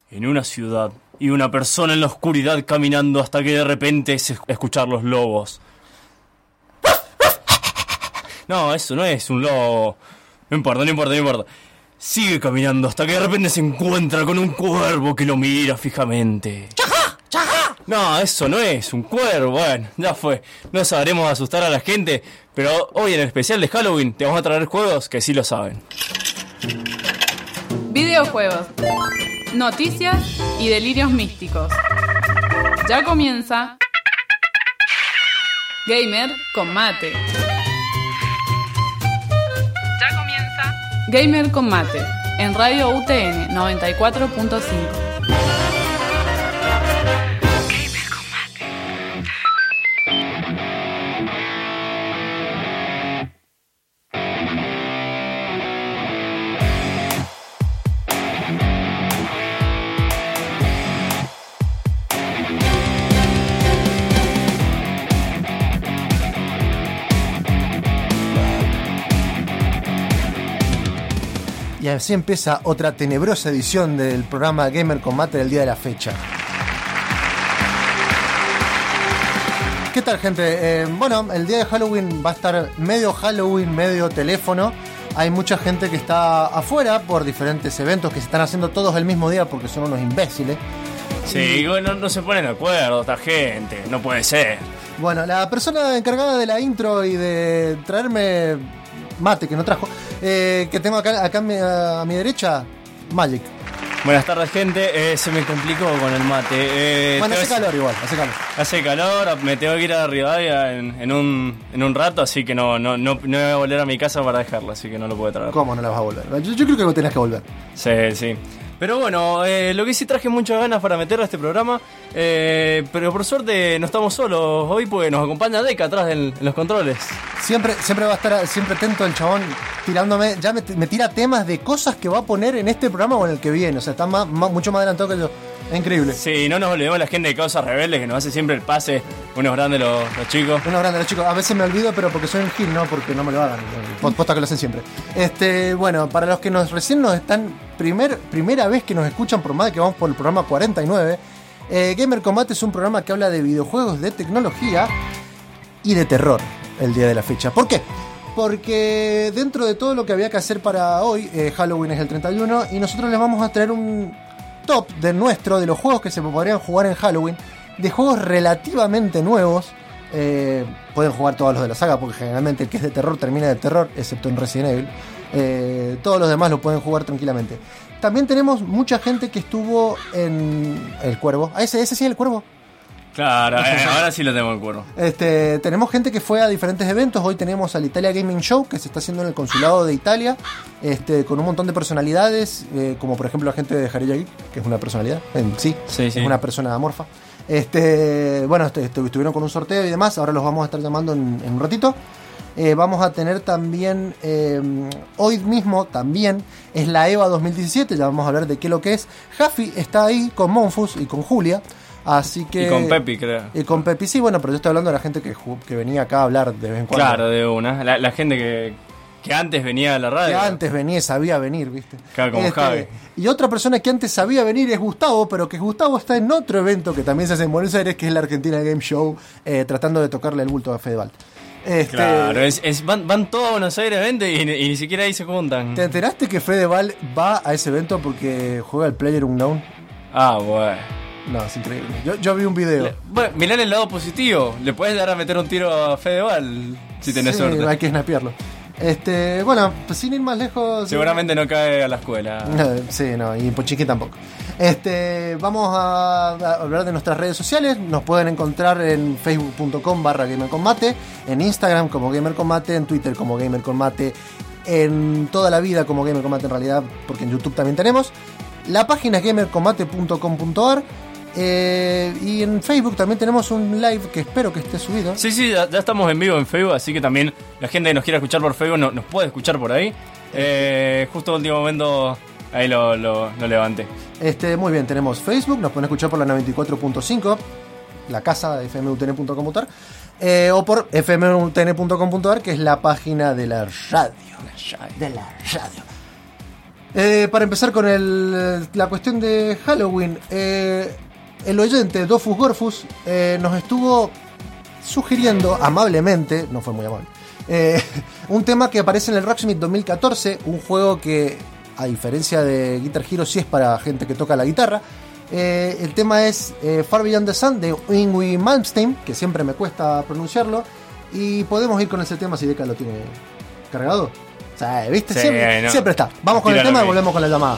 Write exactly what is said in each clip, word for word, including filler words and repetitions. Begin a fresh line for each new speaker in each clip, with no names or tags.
en una ciudad y una persona en la oscuridad caminando hasta que de repente es escuchar los lobos. No, eso no es un lobo. No importa, no importa, no importa. Sigue caminando hasta que de repente se encuentra con un cuervo que lo mira fijamente.
¡Chajá! ¡Chajá!
No, eso no es un cuervo. Bueno, ya fue. No sabremos asustar a la gente, pero hoy en el especial de Halloween te vamos a traer juegos que sí lo saben.
Videojuegos, noticias y delirios místicos. Ya comienza Gamer con Mate. Ya comienza Gamer con Mate en Radio U T N noventa y cuatro punto cinco.
Y así empieza otra tenebrosa edición del programa Gamer con Mate del día de la fecha. ¿Qué tal, gente? Eh, bueno, el día de Halloween va a estar medio Halloween, medio teléfono. Hay mucha gente que está afuera por diferentes eventos que se están haciendo todos el mismo día porque son unos imbéciles.
Sí, no, no se ponen de acuerdo esta gente, no puede ser.
Bueno, la persona encargada de la intro y de traerme mate que no trajo, eh, que tengo acá, acá a, mi, a mi derecha, Magic.
Buenas tardes, gente. Eh, se me complicó con el mate. Eh,
bueno, hace
hace
calor igual, hace calor.
Hace calor, me tengo que ir a Rivadavia en, en, un, en un rato, así que no, no, no, no voy a volver a mi casa para dejarla, así que no lo puedo traer.
¿Cómo no la vas a volver? Yo, yo creo que no tenés que volver.
Sí, sí. Pero bueno, eh, lo que sí traje muchas ganas para meter a este programa, eh, pero por suerte no estamos solos hoy porque nos acompaña Deca atrás del, en los controles.
Siempre, siempre va a estar siempre atento el chabón tirándome, ya me, me tira temas de cosas que va a poner en este programa o en el que viene, o sea, está más, más, mucho más adelantado que yo. Es increíble.
Sí, no nos olvidemos la gente de Causas Rebeldes que nos hace siempre el pase, unos grandes los, los chicos.
Unos grandes los chicos, a veces me olvido, pero porque soy un gil, no porque no me lo hagan. Posta que lo hacen siempre. Este, bueno, para los que nos recién nos están, primer, primera vez que nos escuchan, por más de que vamos por el programa cuarenta y nueve, eh, Gamer con Mate es un programa que habla de videojuegos, de tecnología y de terror el día de la fecha. ¿Por qué? Porque dentro de todo lo que había que hacer para hoy, eh, Halloween es el treinta y uno, y nosotros les vamos a traer un top de nuestro, de los juegos que se podrían jugar en Halloween, de juegos relativamente nuevos. Eh, pueden jugar todos los de la saga, porque generalmente el que es de terror termina de terror, excepto en Resident Evil. Eh, todos los demás lo pueden jugar tranquilamente. También tenemos mucha gente que estuvo en El Cuervo. ¿Ah, ese, ese sí es El Cuervo?
Claro, eh, ahora sí lo tengo en cuervo.
Este, tenemos gente que fue a diferentes eventos. Hoy tenemos al Italia Gaming Show, que se está haciendo en el consulado de Italia, este, con un montón de personalidades, eh, como por ejemplo la gente de Jarilla Geek, que es una personalidad en sí,
sí, sí.
Es una persona amorfa. Este, bueno, este, este, estuvieron con un sorteo y demás. Ahora los vamos a estar llamando en, en un ratito. Eh, vamos a tener también, eh, hoy mismo también, es la EVA dos mil diecisiete, ya vamos a hablar de qué es lo que es. Jaffi está ahí con Monfus y con Julia. Así que,
y con Pepi, creo.
Y con Pepi, sí, bueno, pero yo estoy hablando de la gente que, que venía acá a hablar de vez en cuando.
Claro, de una. La, la gente que, que antes venía a la radio.
Que antes venía, sabía venir, ¿viste?
Claro, como
este,
Javi.
Y otra persona que antes sabía venir es Gustavo, pero que Gustavo está en otro evento que también se hace en Buenos Aires, que es la Argentina Game Show, eh, tratando de tocarle el bulto a Fedeval. Este,
claro, es, es, van, van todos a Buenos Aires a evento y, y ni siquiera ahí se juntan.
¿Te enteraste que Fedeval va a ese evento porque juega el Player Unknown?
Ah, bueno.
No, es increíble. Yo, yo vi un video.
Le, bueno, mirá el lado positivo. Le puedes dar a meter un tiro a Fedeval si tenés
sí,
suerte.
Hay que snapearlo. Este, bueno, pues sin ir más lejos.
Seguramente no cae a la escuela.
No, sí, no, y Pochiqui tampoco. Este, vamos a, a hablar de nuestras redes sociales. Nos pueden encontrar en facebook punto com barra gamerconmate, en Instagram como gamerconmate, en Twitter como gamerconmate, en toda la vida como gamerconmate en realidad, porque en YouTube también tenemos. La página es gamerconmate punto com punto a r. Eh, y en Facebook también tenemos un live que espero que esté subido.
Sí, sí, ya, ya estamos en vivo en Facebook, así que también la gente que nos quiera escuchar por Facebook no, nos puede escuchar por ahí. Eh, justo en último momento ahí lo, lo, lo levanté.
Este, muy bien, tenemos Facebook, nos pueden escuchar por la noventa y cuatro punto cinco, la casa de f m u t n punto com punto a r, eh, o por f m u t n punto com punto a r, que es la página de la radio.
La radio.
De la radio. Eh, para empezar con el, la cuestión de Halloween, eh, el oyente Dofus Gorfus eh, nos estuvo sugiriendo amablemente, no fue muy amable, eh, un tema que aparece en el Rocksmith dos mil catorce, un juego que, a diferencia de Guitar Hero, sí es para gente que toca la guitarra. Eh, el tema es eh, Far Beyond the Sun de Yngwie Malmsteen, que siempre me cuesta pronunciarlo, y podemos ir con ese tema si Deca lo tiene cargado. O sea, ¿viste?
Sí,
siempre,
no.
siempre está. Vamos con el
Tíralo
tema y
ahí.
volvemos con la llamada.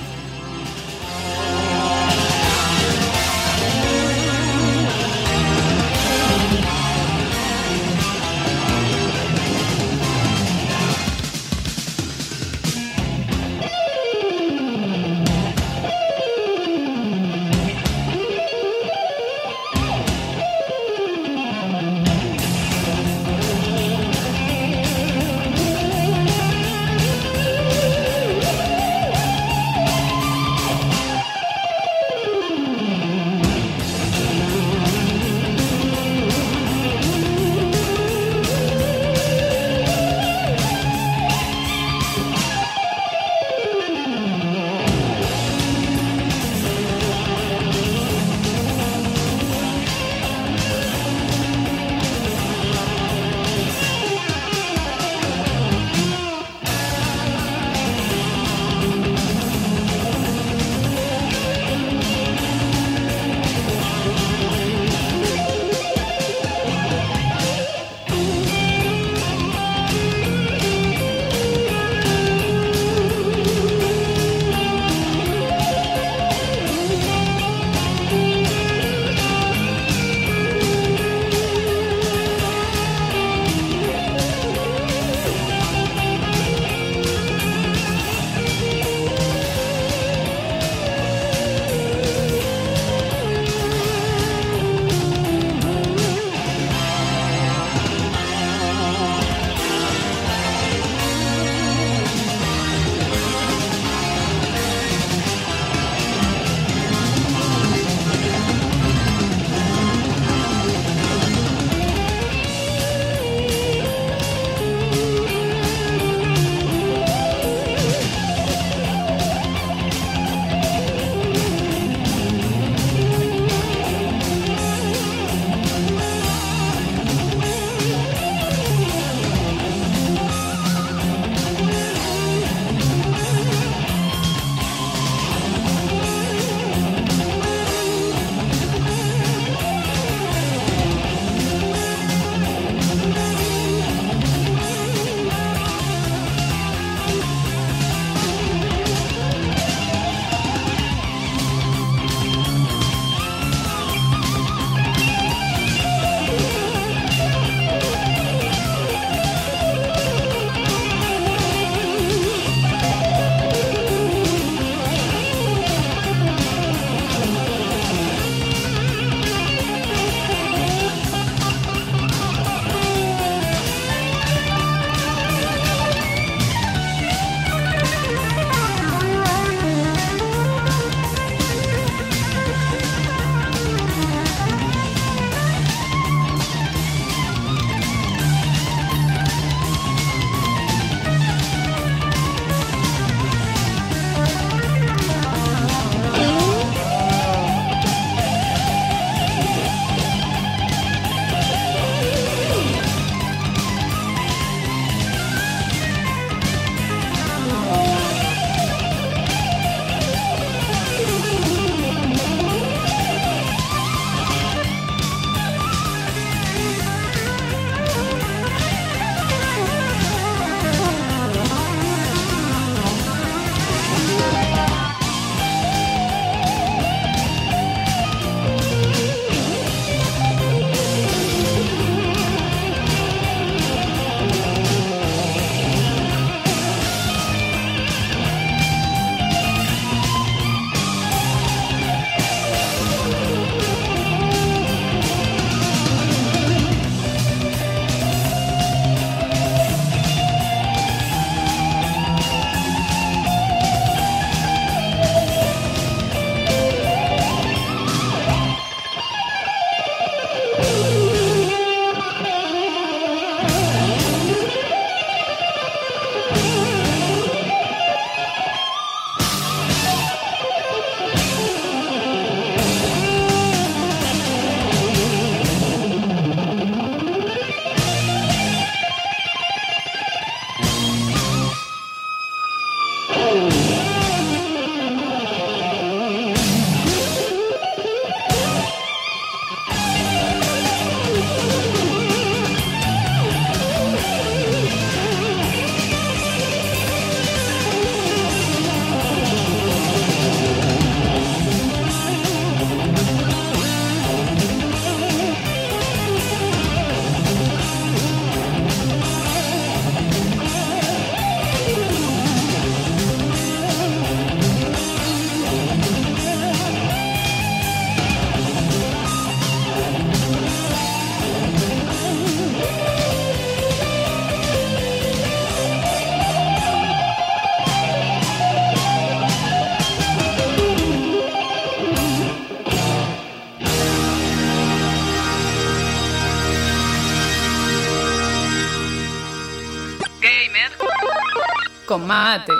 con mate.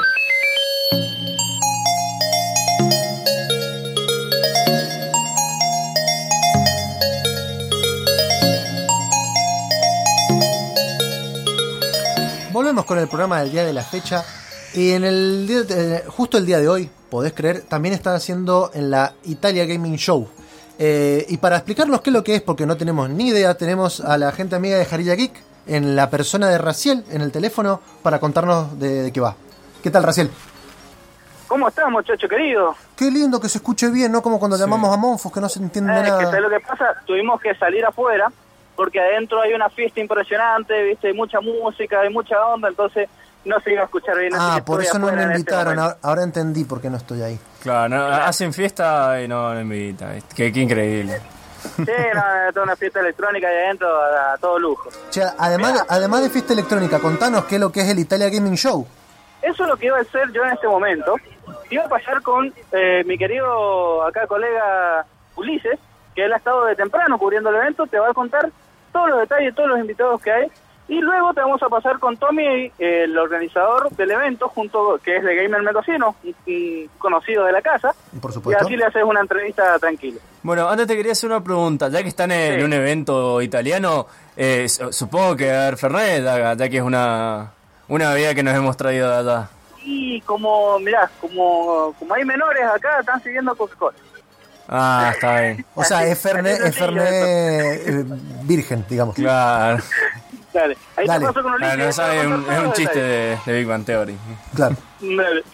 Volvemos con el programa del día de la fecha. Y en el día de, justo el día de hoy, podés creer, también están haciendo en la Italia Gaming Show. Eh, y para explicarnos qué es lo que es, porque no tenemos ni idea, tenemos a la gente amiga de Jarilla Geek en la persona de Raciel en el teléfono para contarnos de, de qué va. ¿Qué tal, Raciel?
¿Cómo estás, muchacho querido?
Qué lindo que se escuche bien, ¿no? Como cuando sí. llamamos a Monfos, que no se entiende
eh,
nada.
Que ¿sabes lo que pasa? Tuvimos que salir afuera, porque adentro hay una fiesta impresionante, viste, hay mucha música, hay mucha onda, entonces no se iba a escuchar bien.
Ah, por eso no me invitaron,
este
ahora entendí por qué no estoy ahí.
Claro, no, hacen fiesta y no, no invitan, qué, qué increíble.
Sí, no, toda una fiesta electrónica ahí adentro a, a todo lujo.
Che, además, de, además de fiesta electrónica, contanos qué es lo que es el Italia Gaming Show.
Eso es lo que iba a hacer yo en este momento. Iba a pasar con eh, mi querido acá colega Ulises, que él ha estado de temprano cubriendo el evento, te va a contar todos los detalles, todos los invitados que hay. Y luego te vamos a pasar con Tommy, el organizador del evento, junto que es de Gamer Mendocino, un conocido de la casa.
Por supuesto.
Y así le haces una entrevista tranquila.
Bueno, antes te quería hacer una pregunta. Ya que están en sí. un evento italiano, eh, supongo que a ver Fernet, ya, ya que es una, una bebida que nos hemos traído de allá.
Y como, mirá, como, como hay menores acá, están siguiendo Coca-Cola.
Ah, está bien.
O sea, es Fernet, es Fernet eh, virgen, digamos.
Claro.
Dale, ahí
Dale.
te paso con Ulises.
No, no, es un, es un chiste de, de Big Bang Theory.
Claro.
Dale.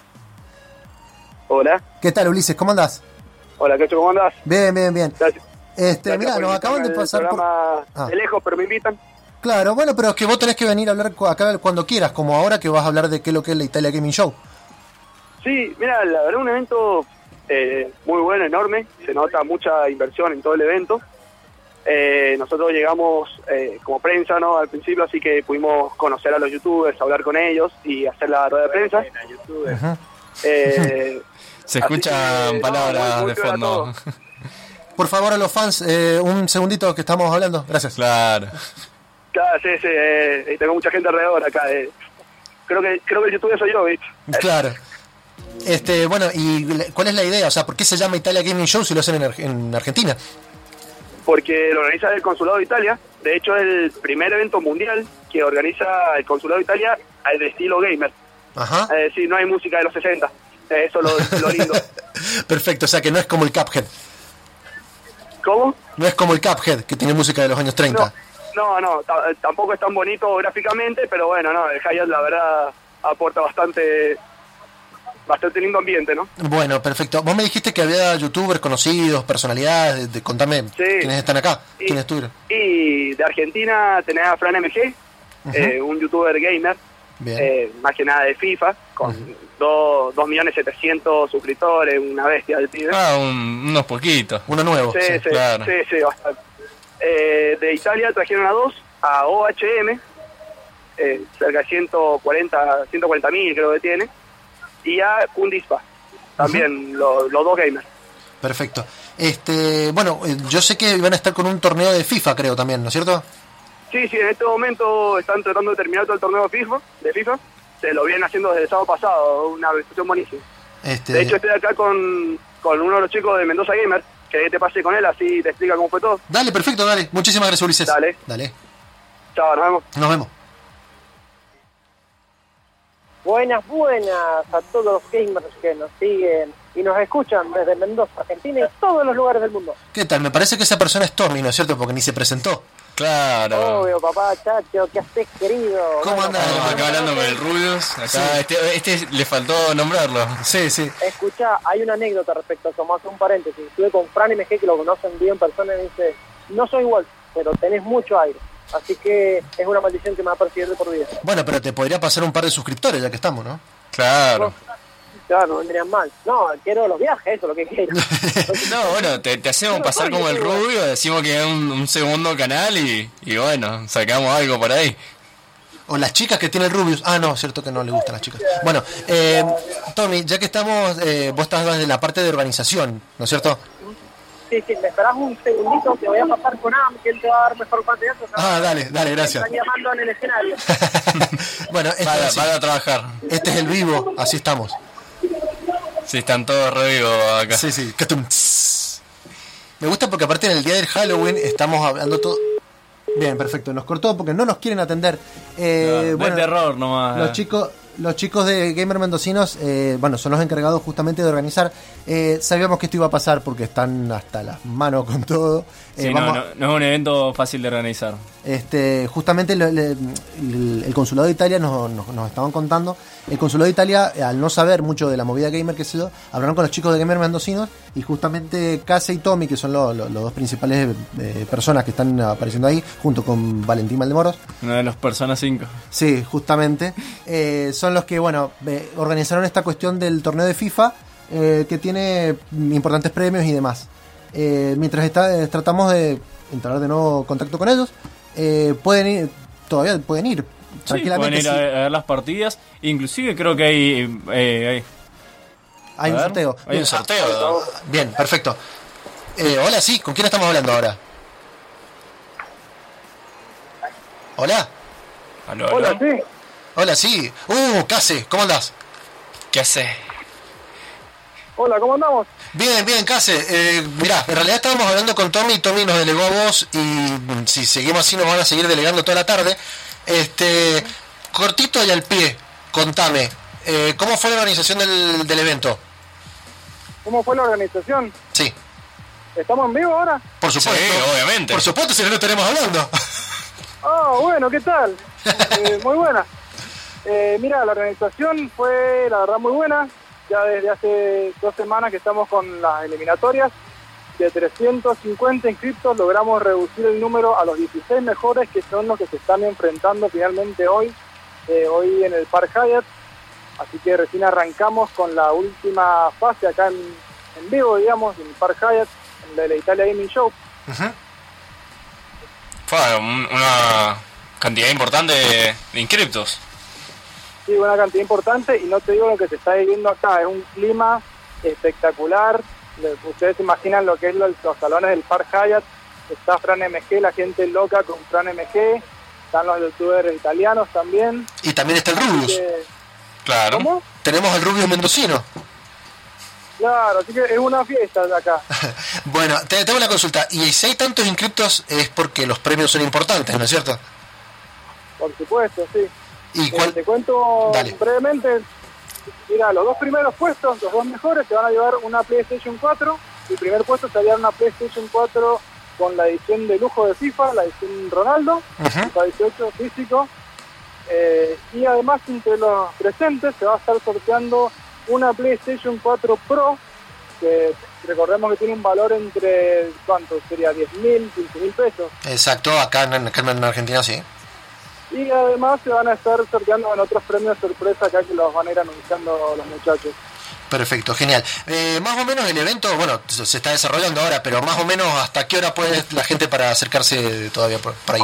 Hola.
¿Qué tal, Ulises? ¿Cómo andás?
Hola, Cacho, ¿cómo andás?
Bien, bien, bien.
Gracias.
Este,
Gracias
mirá, nos acaban de pasar por...
Ah. De lejos, pero me invitan.
Claro, bueno, pero es que vos tenés que venir a hablar acá cuando quieras, como ahora que vas a hablar de qué es lo que es la Italia Gaming Show.
Sí, mira, la verdad un evento eh, muy bueno, enorme, se nota mucha inversión en todo el evento. Eh, nosotros llegamos eh, como prensa, ¿no? Al principio, así que pudimos conocer a los youtubers, hablar con ellos y hacer la rueda de prensa.
Uh-huh.
Eh,
se escuchan que, palabras no, muy, muy de fondo.
Por favor, a los fans, eh, un segundito que estamos hablando. Gracias.
Claro.
Claro, sí, sí. Eh, tengo mucha gente alrededor acá. Eh. Creo que creo que el youtuber soy yo, ¿viste?
Claro. Este, bueno, ¿y cuál es la idea? O sea, ¿por qué se llama Italia Gaming Show si lo hacen en, Ar- en Argentina?
Porque lo organiza el Consulado de Italia. De hecho, es el primer evento mundial que organiza el Consulado de Italia al de estilo gamer.
Ajá.
Es decir, no hay música de los sesenta. Eso es lo, lo lindo.
Perfecto, o sea que no es como el Cuphead.
¿Cómo?
No es como el Cuphead, que tiene música de los años treinta.
No, no, no t- tampoco es tan bonito gráficamente, pero bueno, no, el Hi-Hat la verdad aporta bastante... Bastante lindo ambiente, ¿no?
Bueno, perfecto. Vos me dijiste que había youtubers conocidos, personalidades, de, de, contame sí. quiénes están acá, y, quiénes estuvieron.
Y de Argentina tenés a Fran M G, uh-huh. eh, un youtuber gamer, eh, más que nada de FIFA, con uh-huh. dos, dos millones setecientos suscriptores, una bestia del pibe.
Ah, un, unos poquitos.
Uno nuevo.
Sí, sí, sí,
claro.
sí, sí, bastante. Eh, de Italia trajeron a dos, a O H M, eh, cerca de ciento cuarenta mil creo que tiene, y a Kundispa, también uh-huh. los lo dos gamers.
Perfecto. Este, bueno, yo sé que van a estar con un torneo de FIFA, creo también, ¿no es cierto?
Sí, sí, en este momento están tratando de terminar todo el torneo de FIFA, de FIFA. Se lo vienen haciendo desde el sábado pasado, una organización buenísima.
Este...
De hecho, estoy acá con, con uno de los chicos de Mendoza Gamer, que te pase con él, así te explica cómo fue todo.
Dale, perfecto, dale. Muchísimas gracias, Ulises.
Dale.
Dale.
Chao, nos vemos.
Nos vemos.
Buenas, buenas a todos los gamers que nos siguen y nos escuchan desde Mendoza, Argentina y todos los lugares del mundo.
¿Qué tal? Me parece que esa persona es Tommy, ¿no es cierto? Porque ni se presentó.
Claro.
Obvio, papá, chacho, ¿qué haces, querido?
¿Cómo andás?
Estamos acá hablando con el Rubius. Acá sí. este, este le faltó nombrarlo.
Sí, sí.
Escucha, hay una anécdota respecto a eso, más un paréntesis. Estuve con Fran M G, que lo conocen bien en persona, y dice, no soy igual, pero tenés mucho aire. Así que es una maldición que me va a perseguir de por vida.
Bueno, pero te podría pasar un par de suscriptores ya que estamos, ¿no?
Claro.
No, claro, no vendrían mal. No, quiero los viajes, eso es lo que quiero.
No, bueno, te, te hacemos pasar como el Rubio, decimos que es un, un segundo canal y, y bueno, sacamos algo por ahí.
O las chicas que tiene el Rubius. Ah, no, cierto que no le gustan las chicas. Bueno, eh, Tommy, ya que estamos, eh, vos estás de la parte de urbanización, ¿no es cierto?
Sí, sí, me esperás un segundito, te voy a pasar con Am, que él te va a dar mejor pantallazo.
Ah, dale, dale, gracias.
Me están llamando en el escenario.
Bueno, este,
Para,
sí,
para a trabajar.
este es el vivo, así estamos.
Sí, están todos re vivos acá.
Sí, sí. Catum, tss. Me gusta porque aparte en el día del Halloween estamos hablando todo... Bien, perfecto. Nos cortó porque no nos quieren atender. Eh,
No,
bueno,
de terror nomás.
Los chicos, los chicos de Gamer Mendocinos, eh, bueno, son los encargados justamente de organizar. Eh, sabíamos que esto iba a pasar porque están hasta las manos con todo. Eh,
Sí,
vamos
no,
a-
no, no es un evento fácil de organizar.
Este, justamente le- le- el, el Consulado de Italia nos, nos, nos estaban contando. El Consulado de Italia, eh, al no saber mucho de la movida gamer que se dio, hablaron con los chicos de Gamer Mendocinos y justamente Case y Tommy, que son lo- lo- los dos principales eh, personas que están apareciendo ahí, junto con Valentín Maldemoros.
Uno de los Personas cinco.
Sí, justamente. Eh, son los que, bueno, eh, organizaron esta cuestión del torneo de FIFA, eh, que tiene importantes premios y demás. Eh, mientras está, eh, tratamos de entrar de nuevo en contacto con ellos, eh, pueden ir, todavía pueden ir,
Sí,
tranquilamente.
pueden ir a,
sí.
ver, a ver las partidas. Inclusive creo que hay... eh, hay
Hay
a
un
ver,
sorteo.
Hay
Bien,
un sorteo.
Bien, perfecto. Eh, hola, sí, ¿con quién estamos hablando ahora? Hola.
Aló, aló.
Hola, sí.
Hola, sí. Uh, Case, ¿cómo andás?
¿Qué hace?
Hola, ¿cómo andamos?
Bien, bien, Case. Eh, mirá, en realidad estábamos hablando con Tommy y Tommy nos delegó a vos y mm, si seguimos así nos van a seguir delegando toda la tarde. Este, cortito y al pie, contame, eh, ¿cómo fue la organización del, del evento?
¿Cómo fue la organización?
Sí,
¿Estamos en vivo ahora?
por supuesto.
Sí, obviamente.
Por supuesto, si no, no estaremos hablando.
Ah, bueno, ¿qué tal? Eh, muy buena. Eh, mira, la organización fue, la verdad, muy buena. Ya desde hace dos semanas que estamos con las eliminatorias. De trescientos cincuenta inscriptos logramos reducir el número a los dieciséis mejores, que son los que se están enfrentando finalmente hoy, eh, hoy en el Park Hyatt. Así que recién arrancamos con la última fase acá en, en vivo, digamos, en el Park Hyatt, en la de la Italia Gaming Show.
Uh-huh.
Fue un- una cantidad importante de, de inscriptos.
Sí, una cantidad importante, y no te digo lo que se está viviendo acá, es un clima espectacular. Le- Ustedes se imaginan lo que es los, los salones del Park Hyatt. Está Fran M G, la gente loca con Fran M G, están los youtubers italianos también.
Y también está el
Así
Rubius.
que-
Claro.
¿Cómo?
Tenemos al Rubius mendocino.
Claro, así que es una fiesta de acá.
Bueno, te tengo una consulta. Y si hay tantos inscriptos es porque los premios son importantes, ¿no es cierto?
Por supuesto, sí.
¿Y
Eh,
cuál?
te cuento
Dale.
brevemente. Mira, los dos primeros puestos, los dos mejores, te van a llevar una PlayStation cuatro. El primer puesto sería una PlayStation cuatro con la edición de lujo de FIFA, la edición Ronaldo,
Ujú.
FIFA dieciocho físico. Eh, y además, entre los presentes, se va a estar sorteando una PlayStation cuatro Pro, que recordemos que tiene un valor entre, ¿cuánto? Sería diez mil, quince mil pesos.
Exacto, acá en, acá en Argentina sí.
Y además se van a estar sorteando en otros premios sorpresa acá que los van a ir anunciando los muchachos.
Perfecto, genial. Eh, más o menos el evento, bueno, se se está desarrollando ahora, pero más o menos hasta qué hora puede la gente para acercarse todavía por, por ahí.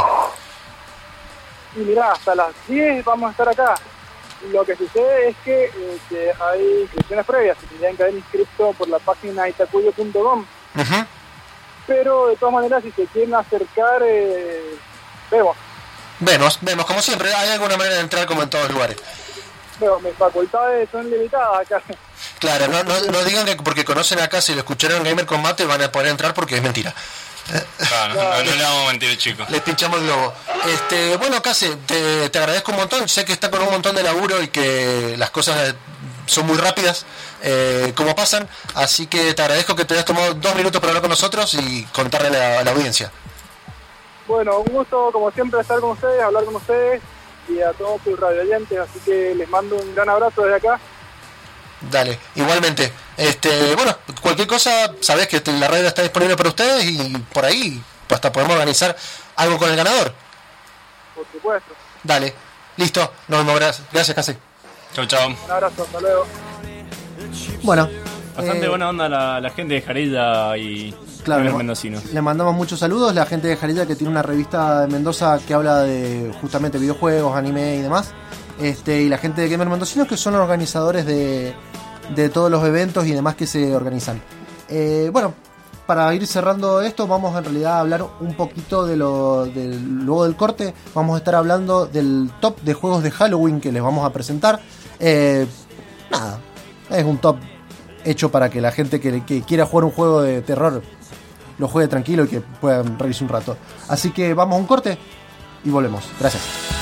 Y mirá, hasta las diez vamos a estar acá. Lo que sucede es que, eh, que hay inscripciones previas, se tendrían que haber inscrito por la página itacuyo punto com.
Ujú.
Pero de todas maneras, si se quieren acercar, eh, vemos.
Vemos, vemos, como siempre, hay alguna manera de entrar como en todos lugares.
Veo, mis facultades son limitadas acá.
Claro, no, no, no digan que porque conocen acá, si lo escucharon en Gamer Combate van a poder entrar porque es mentira.
Claro, no, no le vamos a mentir, chicos.
Les pinchamos el globo. Este, bueno, Case, te, te agradezco un montón. Sé que está con un montón de laburo y que las cosas son muy rápidas, eh, como pasan. Así que te agradezco que te hayas tomado dos minutos para hablar con nosotros y contarle a la, a la audiencia.
Bueno, un gusto como siempre estar con ustedes, hablar con ustedes y a todos sus radioyentes, así que les mando un gran abrazo desde acá.
Dale, igualmente. Este, bueno, cualquier cosa, sabés que la radio está disponible para ustedes y por ahí hasta podemos organizar algo con el ganador.
Por supuesto.
Dale, listo, nos vemos, gracias, gracias Case.
Chau, chau.
Un abrazo, hasta luego.
Bueno,
Bastante
eh,
buena onda la, la gente de Jarilla y
Claro,
Gamer
le-
Mendocinos.
Le mandamos muchos saludos. La gente de Jarilla, que tiene una revista de Mendoza que habla de justamente videojuegos, anime y demás. Este, y la gente de Gamer Mendocinos, que son los organizadores de, de todos los eventos y demás que se organizan. Eh, bueno, para ir cerrando esto, vamos en realidad a hablar un poquito de lo del, luego del corte, vamos a estar hablando del top de juegos de Halloween que les vamos a presentar. Eh, nada, es un top hecho para que la gente que, que quiera jugar un juego de terror lo juegue tranquilo y que puedan reírse un rato. Así que vamos a un corte y volvemos. Gracias.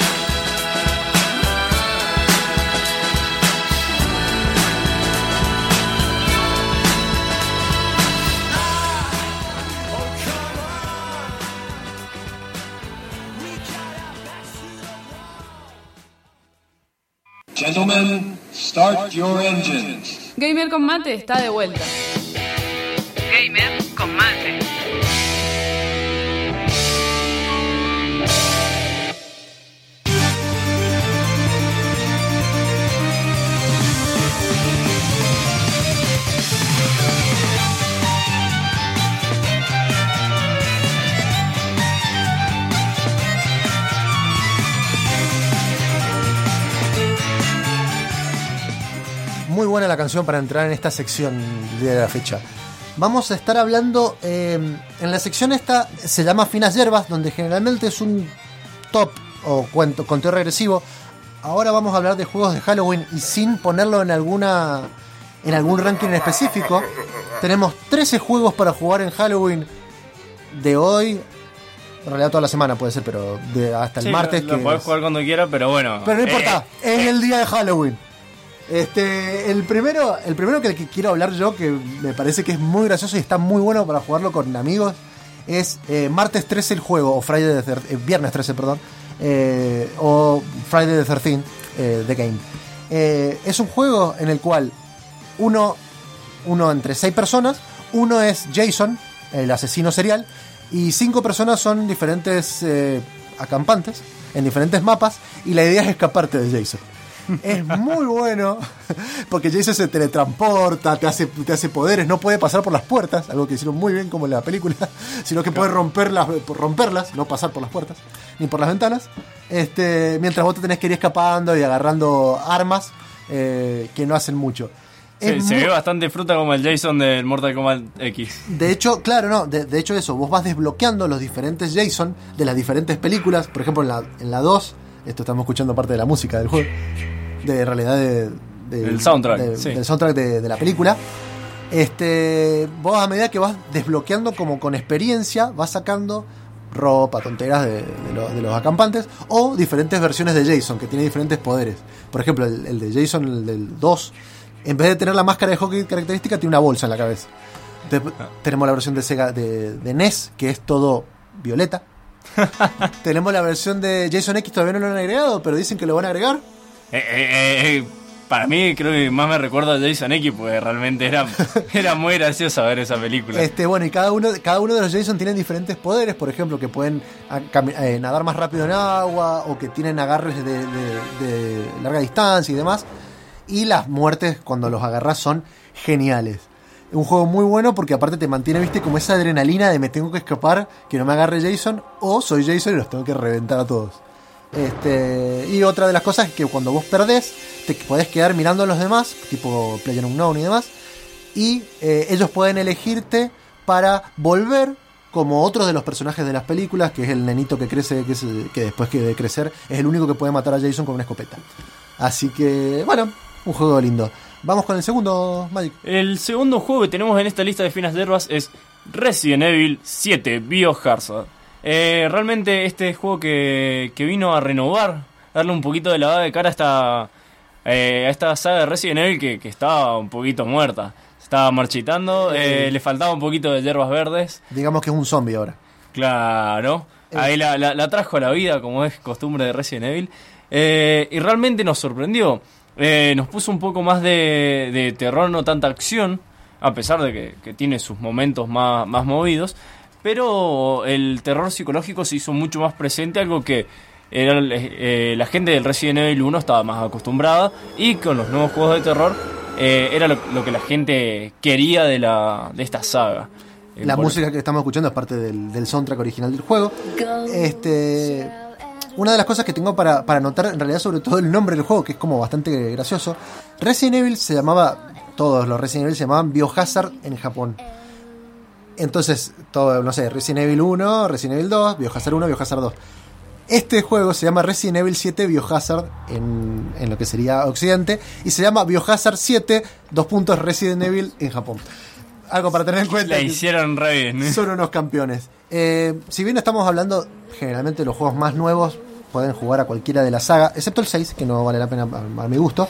Gentlemen, start your engines.
Gamer con Mate está de vuelta. Gamer con Mate.
Muy buena la canción para entrar en esta sección de la fecha. Vamos a estar hablando eh, en la sección esta, se llama Finas Hierbas, donde generalmente es un top o cuento, conteo regresivo. Ahora vamos a hablar de juegos de Halloween y sin ponerlo en alguna en algún ranking en específico. Tenemos trece juegos para jugar en Halloween de hoy, en realidad toda la semana puede ser, pero de hasta el
sí,
martes.
Lo, lo
que
podés
es...
jugar cuando quieras, pero bueno.
Pero no importa,
eh.
es el día de Halloween. Este, el primero, el primero que, que quiero hablar yo, que me parece que es muy gracioso y está muy bueno para jugarlo con amigos, es eh, Martes trece el juego, o Friday the thirteenth, eh, Viernes trece, perdón, eh, o Friday the thirteenth, eh, The Game. Eh, es un juego en el cual uno, uno entre seis personas, uno es Jason, el asesino serial, y cinco personas son diferentes eh, acampantes en diferentes mapas, y la idea es escaparte de Jason. Es muy bueno porque Jason se teletransporta, te hace, te hace poderes, no puede pasar por las puertas, algo que hicieron muy bien como en la película, sino que puede romperlas, romperlas, no pasar por las puertas ni por las ventanas, este, mientras vos te tenés que ir escapando y agarrando armas eh, que no hacen mucho.
Se, se
muy...
ve bastante fruta como el Jason del Mortal Kombat X.
De hecho, claro, no, de, de hecho eso, vos vas desbloqueando los diferentes Jason de las diferentes películas. Por ejemplo, en la, en la dos, esto estamos escuchando parte de la música del juego, de realidad de, de,
el soundtrack,
de,
sí.
del soundtrack de, de la película. Este, vos a medida que vas desbloqueando como con experiencia, vas sacando ropa, tonteras de, de, lo, de los acampantes, o diferentes versiones de Jason que tiene diferentes poderes. Por ejemplo, el, el de Jason, el del dos, en vez de tener la máscara de hockey característica, tiene una bolsa en la cabeza. Entonces, ah. Tenemos la versión de Sega de, de N E S, que es todo violeta. Tenemos la versión de Jason X, todavía no lo han agregado, pero dicen que lo van a agregar.
Eh, eh, eh, para mí creo que más me recuerda a Jason X, porque realmente era, era muy gracioso ver esa película.
Este, bueno, y cada uno, cada uno de los Jason tienen diferentes poderes, por ejemplo, que pueden a, cam- eh, nadar más rápido en agua, o que tienen agarres de, de, de larga distancia y demás. Y las muertes cuando los agarras son geniales. Es un juego muy bueno porque aparte te mantiene, viste, como esa adrenalina de me tengo que escapar, que no me agarre Jason, o soy Jason y los tengo que reventar a todos. Este, y otra de las cosas es que cuando vos perdés, te podés quedar mirando a los demás, tipo PlayerUnknown y demás, y eh, ellos pueden elegirte para volver como otros de los personajes de las películas, que es el nenito que crece, que, es el, que después que de crecer es el único que puede matar a Jason con una escopeta. Así que, bueno, un juego lindo. Vamos con el segundo, Magic.
El segundo juego que tenemos en esta lista de finas hierbas es Resident Evil siete Biohazard. Eh, realmente este juego que, que vino a renovar, darle un poquito de lavada de cara a esta, eh, a esta saga de Resident Evil que, que estaba un poquito muerta. Estaba marchitando, eh, le faltaba un poquito de hierbas verdes.
Digamos que es un zombie ahora.
Claro, ahí la, la, la trajo a la vida, como es costumbre de Resident Evil. Eh, y realmente nos sorprendió. Eh, nos puso un poco más de, de terror, no tanta acción, a pesar de que, que tiene sus momentos más, más movidos, pero el terror psicológico se hizo mucho más presente, algo que era, eh, la gente del Resident Evil uno estaba más acostumbrada, y con los nuevos juegos de terror eh, era lo, lo que la gente quería de, la, de esta saga.
La Por música que estamos escuchando es parte del, del soundtrack original del juego. Este... Una de las cosas que tengo para, para anotar, en realidad, sobre todo el nombre del juego, que es como bastante gracioso. Resident Evil se llamaba, todos los Resident Evil se llamaban Biohazard en Japón. Entonces, todo, no sé, Resident Evil uno, Resident Evil dos, Biohazard uno, Biohazard dos. Este juego se llama Resident Evil siete Biohazard en, en lo que sería Occidente, y se llama Biohazard siete, dos puntos Resident Evil en Japón. Algo para tener en cuenta.
La hicieron re bien, ¿eh?
Son unos campeones. Eh, si bien estamos hablando, generalmente los juegos más nuevos pueden jugar a cualquiera de la saga, excepto el seis, que no vale la pena a, a mi gusto.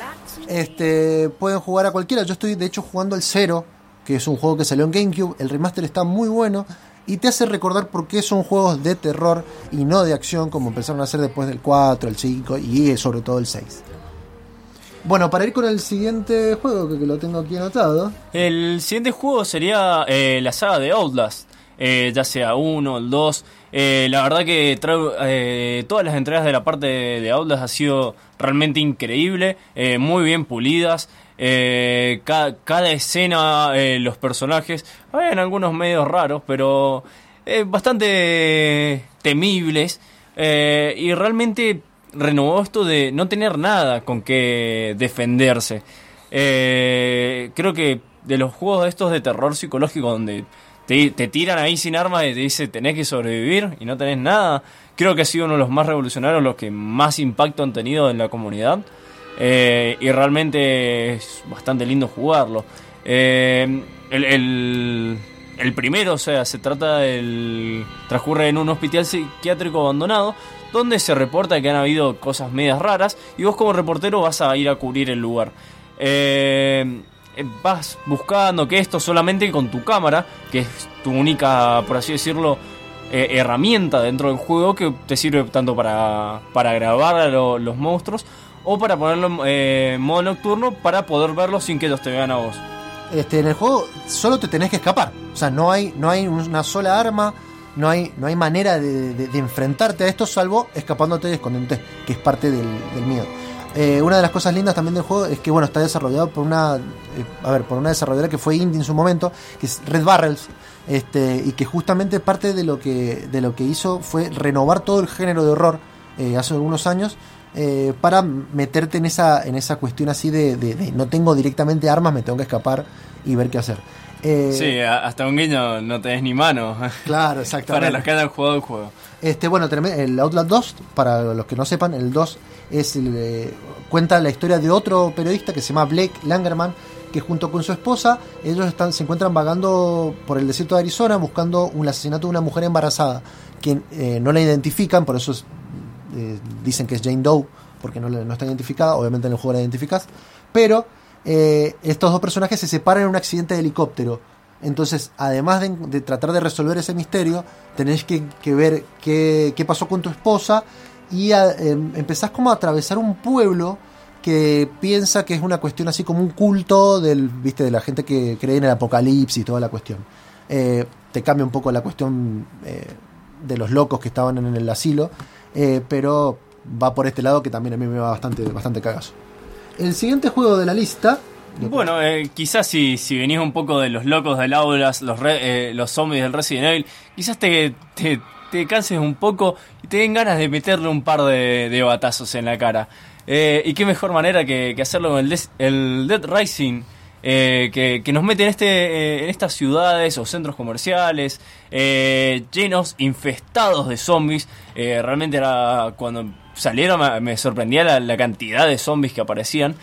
Este, pueden jugar a cualquiera. Yo estoy de hecho jugando el cero, que es un juego que salió en GameCube. El remaster está muy bueno y te hace recordar por qué son juegos de terror y no de acción, como empezaron a hacer después del cuatro, el cinco y sobre todo el seis. Bueno, para ir con el siguiente juego, que, que lo tengo aquí anotado.
El siguiente juego sería eh, la saga de Outlast, eh, ya sea uno, el dos. Eh, la verdad que trae, eh, todas las entregas de la parte de, de Outlast ha sido realmente increíble, eh, muy bien pulidas. Eh, ca- cada escena, eh, los personajes, hay algunos medios raros, pero eh, bastante temibles. Eh, y realmente renovó esto de no tener nada con que defenderse. Eh, creo que de los juegos estos de terror psicológico donde te, te tiran ahí sin armas y te dice tenés que sobrevivir y no tenés nada, creo que ha sido uno de los más revolucionarios, los que más impacto han tenido en la comunidad. Eh, y realmente es bastante lindo jugarlo. Eh, el, el, el primero, o sea, se trata del... transcurre en un hospital psiquiátrico abandonado, donde se reporta que han habido cosas medias raras, y vos como reportero vas a ir a cubrir el lugar. Eh, vas buscando que esto solamente con tu cámara, que es tu única, por así decirlo, eh, herramienta dentro del juego, que te sirve tanto para, para grabar a lo, los monstruos, o para ponerlo en eh, modo nocturno para poder verlos sin que ellos te vean a vos.
Este, en el juego solo te tenés que escapar. O sea, no hay, no hay una sola arma, no hay, no hay manera de, de, de enfrentarte a esto salvo escapándote y escondiéndote, que es parte del, del miedo. Eh, una de las cosas lindas también del juego es que bueno, está desarrollado por una eh, a ver, por una desarrolladora que fue indie en su momento, que es Red Barrels, este, y que justamente parte de lo que, de lo que hizo fue renovar todo el género de horror eh, hace algunos años. Eh, para meterte en esa en esa cuestión así de, de, de no tengo directamente armas, me tengo que escapar y ver qué hacer. Eh,
sí, hasta un guiño no tenés ni mano.
Claro, exactamente.
Para los que hayan jugado el juego.
Este, bueno, el Outlast dos, para los que no sepan, el dos es el, eh, cuenta la historia de otro periodista que se llama Blake Langerman, que junto con su esposa, ellos están, se encuentran vagando por el desierto de Arizona buscando un asesinato de una mujer embarazada, que eh, no la identifican, por eso es, eh, dicen que es Jane Doe, porque no, no está identificada, obviamente en el juego la identificas, pero eh, estos dos personajes se separan en un accidente de helicóptero. Entonces, además de, de tratar de resolver ese misterio, tenés que, que ver qué, qué pasó con tu esposa y a, eh, empezás como a atravesar un pueblo que piensa que es una cuestión así como un culto del, viste, de la gente que cree en el apocalipsis y toda la cuestión. Eh, te cambia un poco la cuestión eh, de los locos que estaban en el asilo, eh, pero va por este lado que también a mí me va bastante, bastante cagazo. El siguiente juego de la lista...
Bueno, eh, quizás si, si venís un poco de los locos del Outlast, los, re, eh, los zombies del Resident Evil, quizás te, te, te canses un poco y te den ganas de meterle un par de, de batazos en la cara. Eh, y qué mejor manera que, que hacerlo con el, Des, el Dead Rising, eh, que, que nos mete en, este, eh, en estas ciudades o centros comerciales eh, llenos, infestados de zombies. Eh, realmente era, cuando salieron me, me sorprendía la, la cantidad de zombies que aparecían.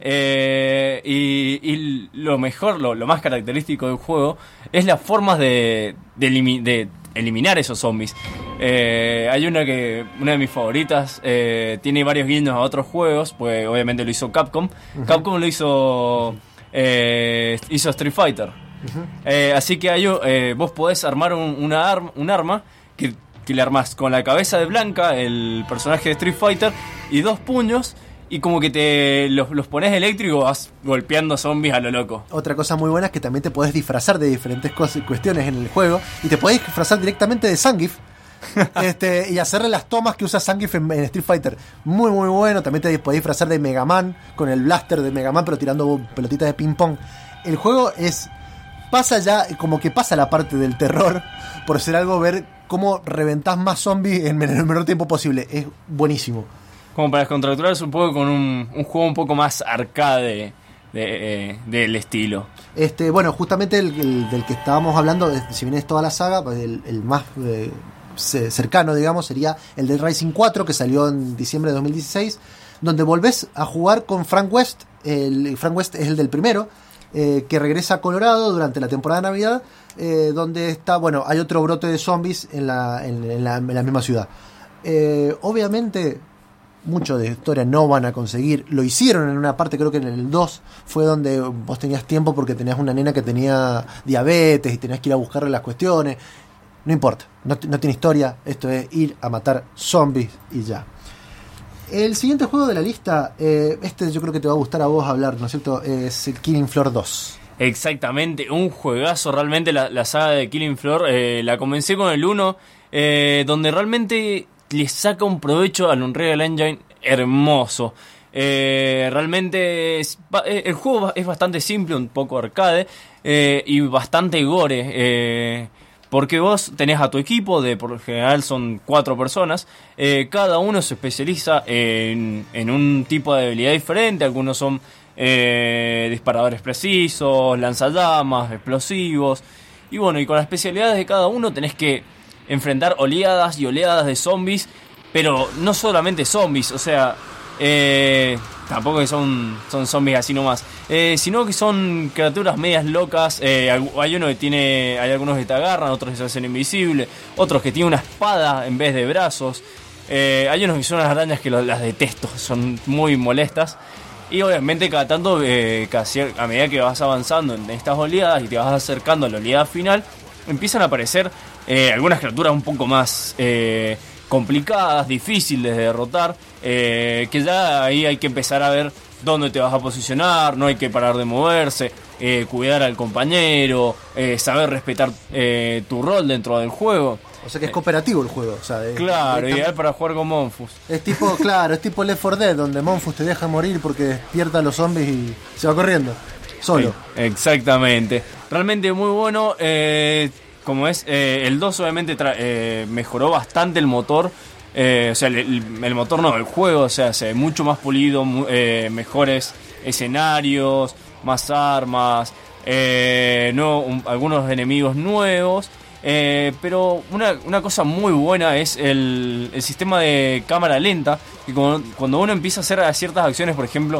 Eh, y, y lo mejor, lo, lo más característico del juego es las formas de, de, elimi, de eliminar esos zombies. Eh, hay una que, una de mis favoritas, eh, tiene varios guiños a otros juegos, pues obviamente lo hizo Capcom. Uh-huh. Capcom lo hizo, eh, hizo Street Fighter. Uh-huh. Eh, así que hay, eh, vos podés armar un, una arma, un arma que, que le armás con la cabeza de Blanca, el personaje de Street Fighter, y dos puños. Y como que te los, los pones eléctrico, vas golpeando zombies a lo loco.
Otra cosa muy buena es que también te podés disfrazar de diferentes cosas, cuestiones en el juego. Y te podés disfrazar directamente de Zangief. este, y hacerle las tomas que usa Zangief en, en Street Fighter. Muy muy bueno. También te podés disfrazar de Mega Man, con el blaster de Mega Man, pero tirando pelotitas de ping pong. El juego es... pasa ya, como que pasa la parte del terror, por ser algo, ver cómo reventás más zombies en el menor tiempo posible. Es buenísimo.
Como para descontracturarse un poco con un, un juego un poco más arcade de, eh, del estilo.
Este, bueno, justamente el, el del que estábamos hablando, si bien es toda la saga, pues el, el más eh, cercano, digamos, sería el de Rising cuatro, que salió en diciembre de dos mil dieciséis, donde volvés a jugar con Frank West. El, Frank West es el del primero, eh, que regresa a Colorado durante la temporada de Navidad, eh, donde está, bueno, hay otro brote de zombies en la, en, en la, en la misma ciudad. Eh, obviamente, mucho de historia no van a conseguir. Lo hicieron en una parte, creo que en el dos fue donde vos tenías tiempo porque tenías una nena que tenía diabetes y tenías que ir a buscarle las cuestiones. No importa, no, no tiene historia. Esto es ir a matar zombies y ya. El siguiente juego de la lista, eh, este yo creo que te va a gustar a vos hablar, ¿no es cierto? Es el Killing Floor dos.
Exactamente, un juegazo realmente la, la saga de Killing Floor. Eh, la comencé con el uno, eh, donde realmente le saca un provecho al Unreal Engine hermoso. Eh, realmente es, el juego es bastante simple, un poco arcade, eh, y bastante gore, eh, porque vos tenés a tu equipo, de por lo general son cuatro personas, eh, cada uno se especializa en, en un tipo de habilidad diferente. Algunos son eh, disparadores precisos, lanzallamas, explosivos, y bueno, y con las especialidades de cada uno tenés que enfrentar oleadas y oleadas de zombies, pero no solamente zombies, o sea, eh, tampoco que son, son zombies así nomás, eh, sino que son criaturas medias locas. eh, hay uno que tiene, hay algunos que te agarran, otros que se hacen invisibles, otros que tienen una espada en vez de brazos, eh, hay unos que son unas arañas que lo, las detesto, son muy molestas. Y obviamente cada tanto, eh, casi a medida que vas avanzando en estas oleadas y te vas acercando a la oleada final, empiezan a aparecer Eh, algunas criaturas un poco más eh, complicadas, difíciles de derrotar, eh, que ya ahí hay que empezar a ver dónde te vas a posicionar, no hay que parar de moverse, eh, cuidar al compañero, eh, saber respetar eh, tu rol dentro del juego.
O sea que es cooperativo el juego. O sea, es,
claro,
es,
ideal para jugar con Monfus.
Es tipo, claro, es tipo Left four Dead, donde Monfus te deja morir porque despierta a los zombies y se va corriendo, solo.
Sí, exactamente. Realmente muy bueno. Eh, Como es, eh, el dos obviamente tra- eh, mejoró bastante el motor, eh, o sea, el, el motor no, el juego, o sea, se ve mucho más pulido, mu- eh, mejores escenarios, más armas, eh, no, un, algunos enemigos nuevos, eh, pero una, una cosa muy buena es el, el sistema de cámara lenta, que cuando, cuando uno empieza a hacer ciertas acciones, por ejemplo,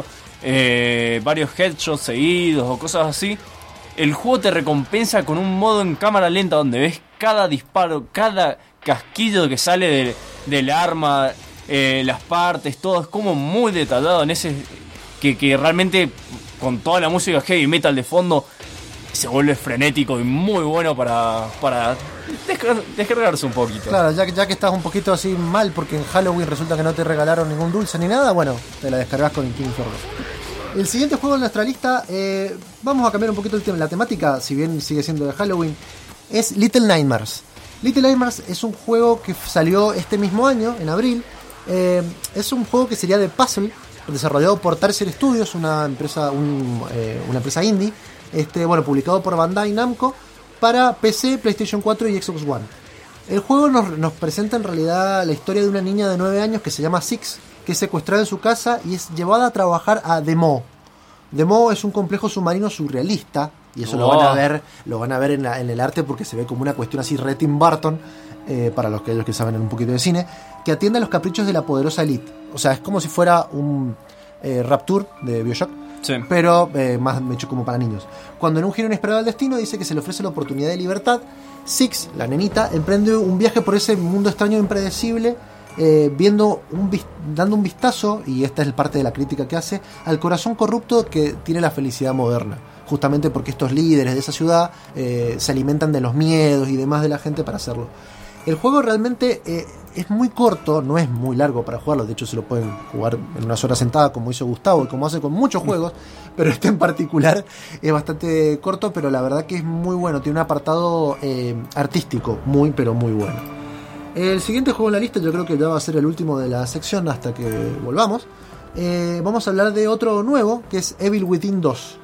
eh, varios headshots seguidos o cosas así, el juego te recompensa con un modo en cámara lenta donde ves cada disparo, cada casquillo que sale de, del arma, eh, las partes, todo es como muy detallado en ese que, que realmente con toda la música heavy metal de fondo se vuelve frenético y muy bueno para, para descargar, descargarse un poquito.
Claro, ya, ya que estás un poquito así mal porque en Halloween resulta que no te regalaron ningún dulce ni nada, bueno, te la descargas con el Killing Floor dos. El siguiente juego de nuestra lista, eh, vamos a cambiar un poquito el tema, la temática, si bien sigue siendo de Halloween, es Little Nightmares. Little Nightmares es un juego que salió este mismo año, en abril. Eh, es un juego que sería de puzzle, desarrollado por Tarsier Studios, una empresa, un, eh, una empresa indie, este, bueno, publicado por Bandai Namco para P C, PlayStation cuatro y Xbox One. El juego nos, nos presenta en realidad la historia de una niña de nueve años que se llama Six, que es secuestrada en su casa y es llevada a trabajar a Demo. Demo es un complejo submarino surrealista, y eso oh. lo van a ver, lo van a ver en, la, en el arte porque se ve como una cuestión así re Tim Burton, eh, para los que ellos que saben un poquito de cine, que atiende a los caprichos de la poderosa elite. O sea, es como si fuera un eh, Rapture de BioShock, sí, pero eh, más hecho como para niños. Cuando en un giro inesperado del destino dice que se le ofrece la oportunidad de libertad, Six, la nenita, emprende un viaje por ese mundo extraño e impredecible, Eh, viendo un dando un vistazo, y esta es parte de la crítica que hace, al corazón corrupto que tiene la felicidad moderna, justamente porque estos líderes de esa ciudad eh, se alimentan de los miedos y demás de la gente para hacerlo. El juego realmente eh, es muy corto, no es muy largo para jugarlo, de hecho se lo pueden jugar en unas horas sentada como hizo Gustavo y como hace con muchos juegos, pero este en particular es bastante corto, pero la verdad que es muy bueno, tiene un apartado eh, artístico muy pero muy bueno. El siguiente juego en la lista yo creo que ya va a ser el último de la sección hasta que volvamos. Eh, vamos a hablar de otro nuevo, que es Evil Within dos.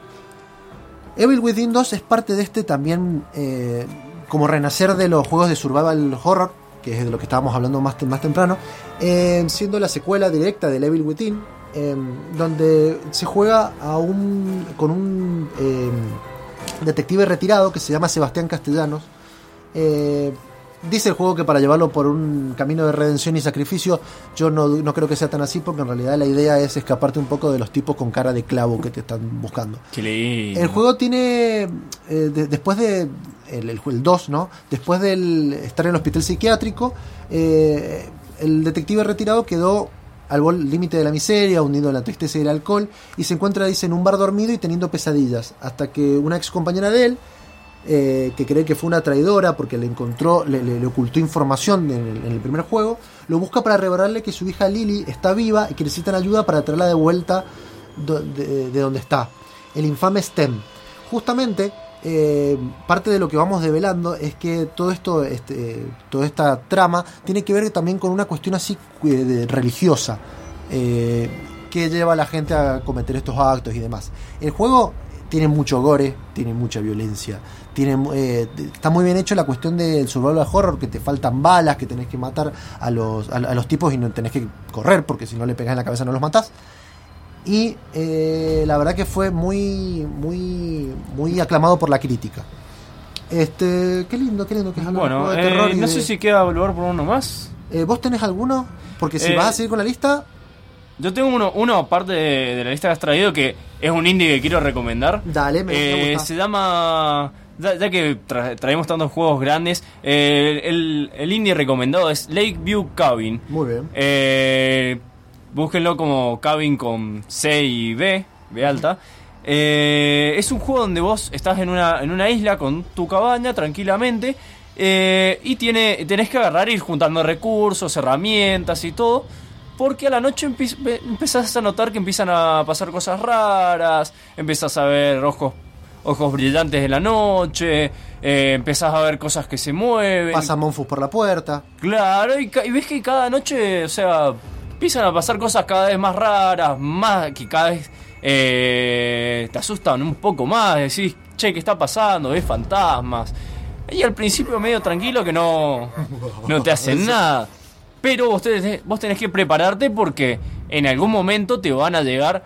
Evil Within dos es parte de este también eh, como renacer de los juegos de survival horror, que es de lo que estábamos hablando más, más temprano, eh, siendo la secuela directa del Evil Within, eh, donde se juega a un con un eh, detective retirado que se llama Sebastián Castellanos. Eh, dice el juego que para llevarlo por un camino de redención y sacrificio. Yo no, no creo que sea tan así, porque en realidad la idea es escaparte un poco de los tipos con cara de clavo que te están buscando.
Qué lindo.
El juego tiene, eh, de, después de el, el, el dos, ¿no? Después de estar en el hospital psiquiátrico, eh, el detective retirado quedó al límite de la miseria, hundido en la tristeza y el alcohol, y se encuentra, dice, en un bar dormido y teniendo pesadillas, hasta que una ex compañera de él, Eh, que cree que fue una traidora porque le encontró, le, le, le ocultó información en el, en el primer juego, lo busca para revelarle que su hija Lily está viva y que necesitan ayuda para traerla de vuelta do, de, de donde está, el infame STEM. Justamente, eh, parte de lo que vamos develando es que todo esto, este, toda esta trama tiene que ver también con una cuestión así eh, religiosa, eh, que lleva a la gente a cometer estos actos y demás. El juego tiene mucho gore, tiene mucha violencia, tiene eh, está muy bien hecho la cuestión del survival horror, que te faltan balas, que tenés que matar a los, a, a los tipos y no tenés que correr, porque si no le pegas en la cabeza no los matás. Y eh, la verdad que fue muy muy muy aclamado por la crítica. Este, qué lindo, qué lindo que es hablar
Bueno,
de terror
eh,
y
no
de...
sé si queda lugar por uno más.
Eh, ¿Vos tenés alguno? Porque si
Eh,
vas a seguir con la lista...
Yo tengo uno, uno aparte de, de la lista que has traído, que es un indie que quiero recomendar.
Dale, me,
eh,
me gusta.
Se llama... Ya, ya que tra traemos tantos juegos grandes, eh, el, el indie recomendado es Lakeview Cabin.
Muy bien.
Eh, búsquenlo como Cabin con C y B, B alta. Eh, es un juego donde vos estás en una, en una isla con tu cabaña tranquilamente, eh, y tiene, tenés que agarrar e ir juntando recursos, herramientas y todo. Porque a la noche empe empezás a notar que empiezan a pasar cosas raras, empezás a ver ojos, ojos brillantes en la noche, eh, empezás a ver cosas que se mueven.
Pasa Monfus por la puerta.
Claro, y, y ves que cada noche, o sea, empiezan a pasar cosas cada vez más raras, más que cada vez eh, te asustan un poco más, decís, che, ¿qué está pasando? Ves fantasmas. Y al principio medio tranquilo que no, no te hacen nada. Pero vos tenés, vos tenés que prepararte porque en algún momento te van a llegar,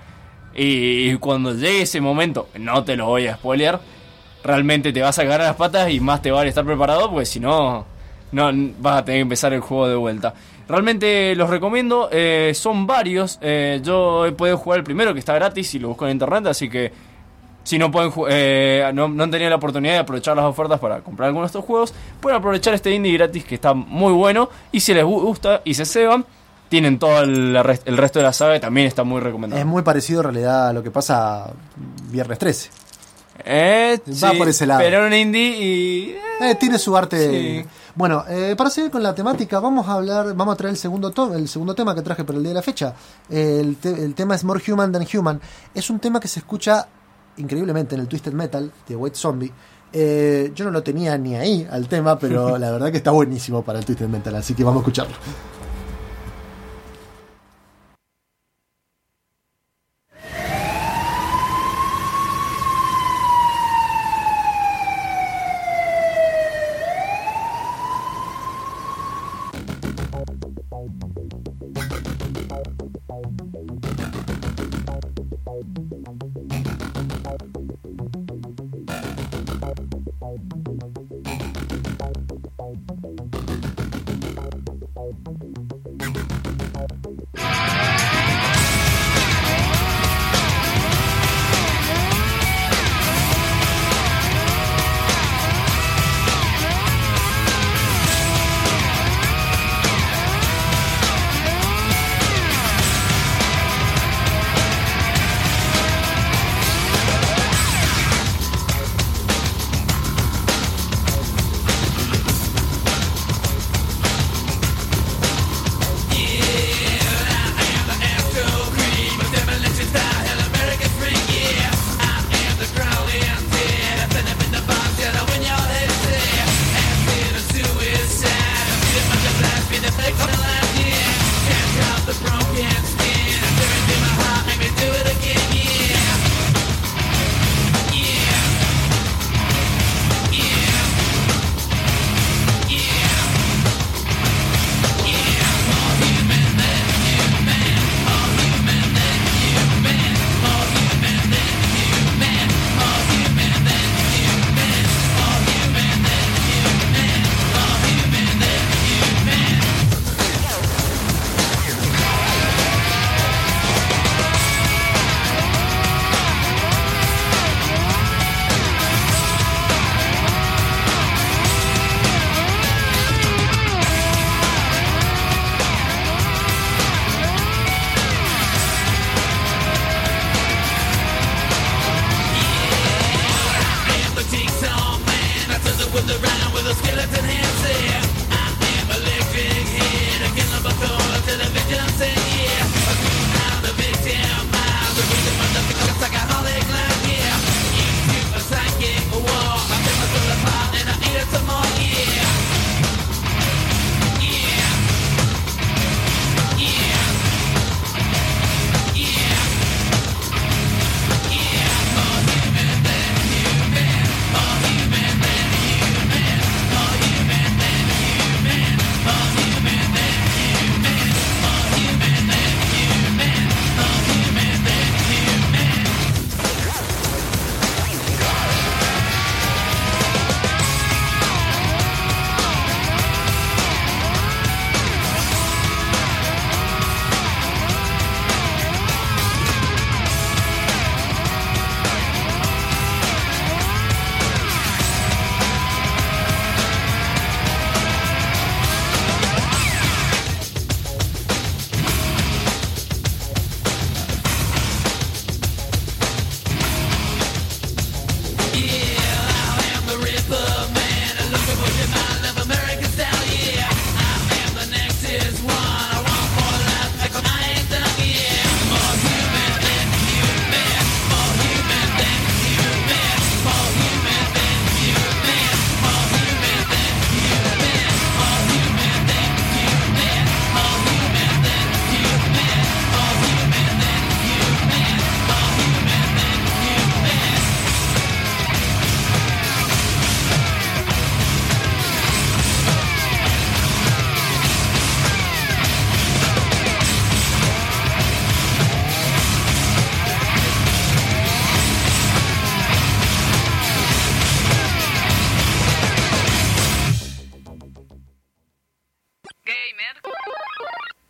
y cuando llegue ese momento, no te lo voy a spoilear, realmente te vas a cagar a las patas y más te vale estar preparado, porque si no, no vas a tener que empezar el juego de vuelta. Realmente los recomiendo, eh, son varios, eh, yo he podido jugar el primero que está gratis y lo busco en internet, así que si no pueden eh, no, no han tenido la oportunidad de aprovechar las ofertas para comprar algunos de estos juegos, pueden aprovechar este indie gratis que está muy bueno. Y si les gusta y se ceban, tienen todo el, el resto de la saga, también está muy recomendado.
Es muy parecido en realidad a lo que pasa Viernes trece.
Eh,
Va
sí,
por ese lado.
Pero un indie y... Eh,
eh, tiene su arte.
Sí.
Bueno, eh, para seguir con la temática, vamos a hablar, vamos a traer el segundo to el segundo tema que traje para el día de la fecha. El, te el tema es More Human Than Human. Es un tema que se escucha increíblemente en el Twisted Metal de White Zombie. Eh, yo no lo tenía ni ahí al tema, pero la verdad que está buenísimo para el Twisted Metal, así que vamos a escucharlo.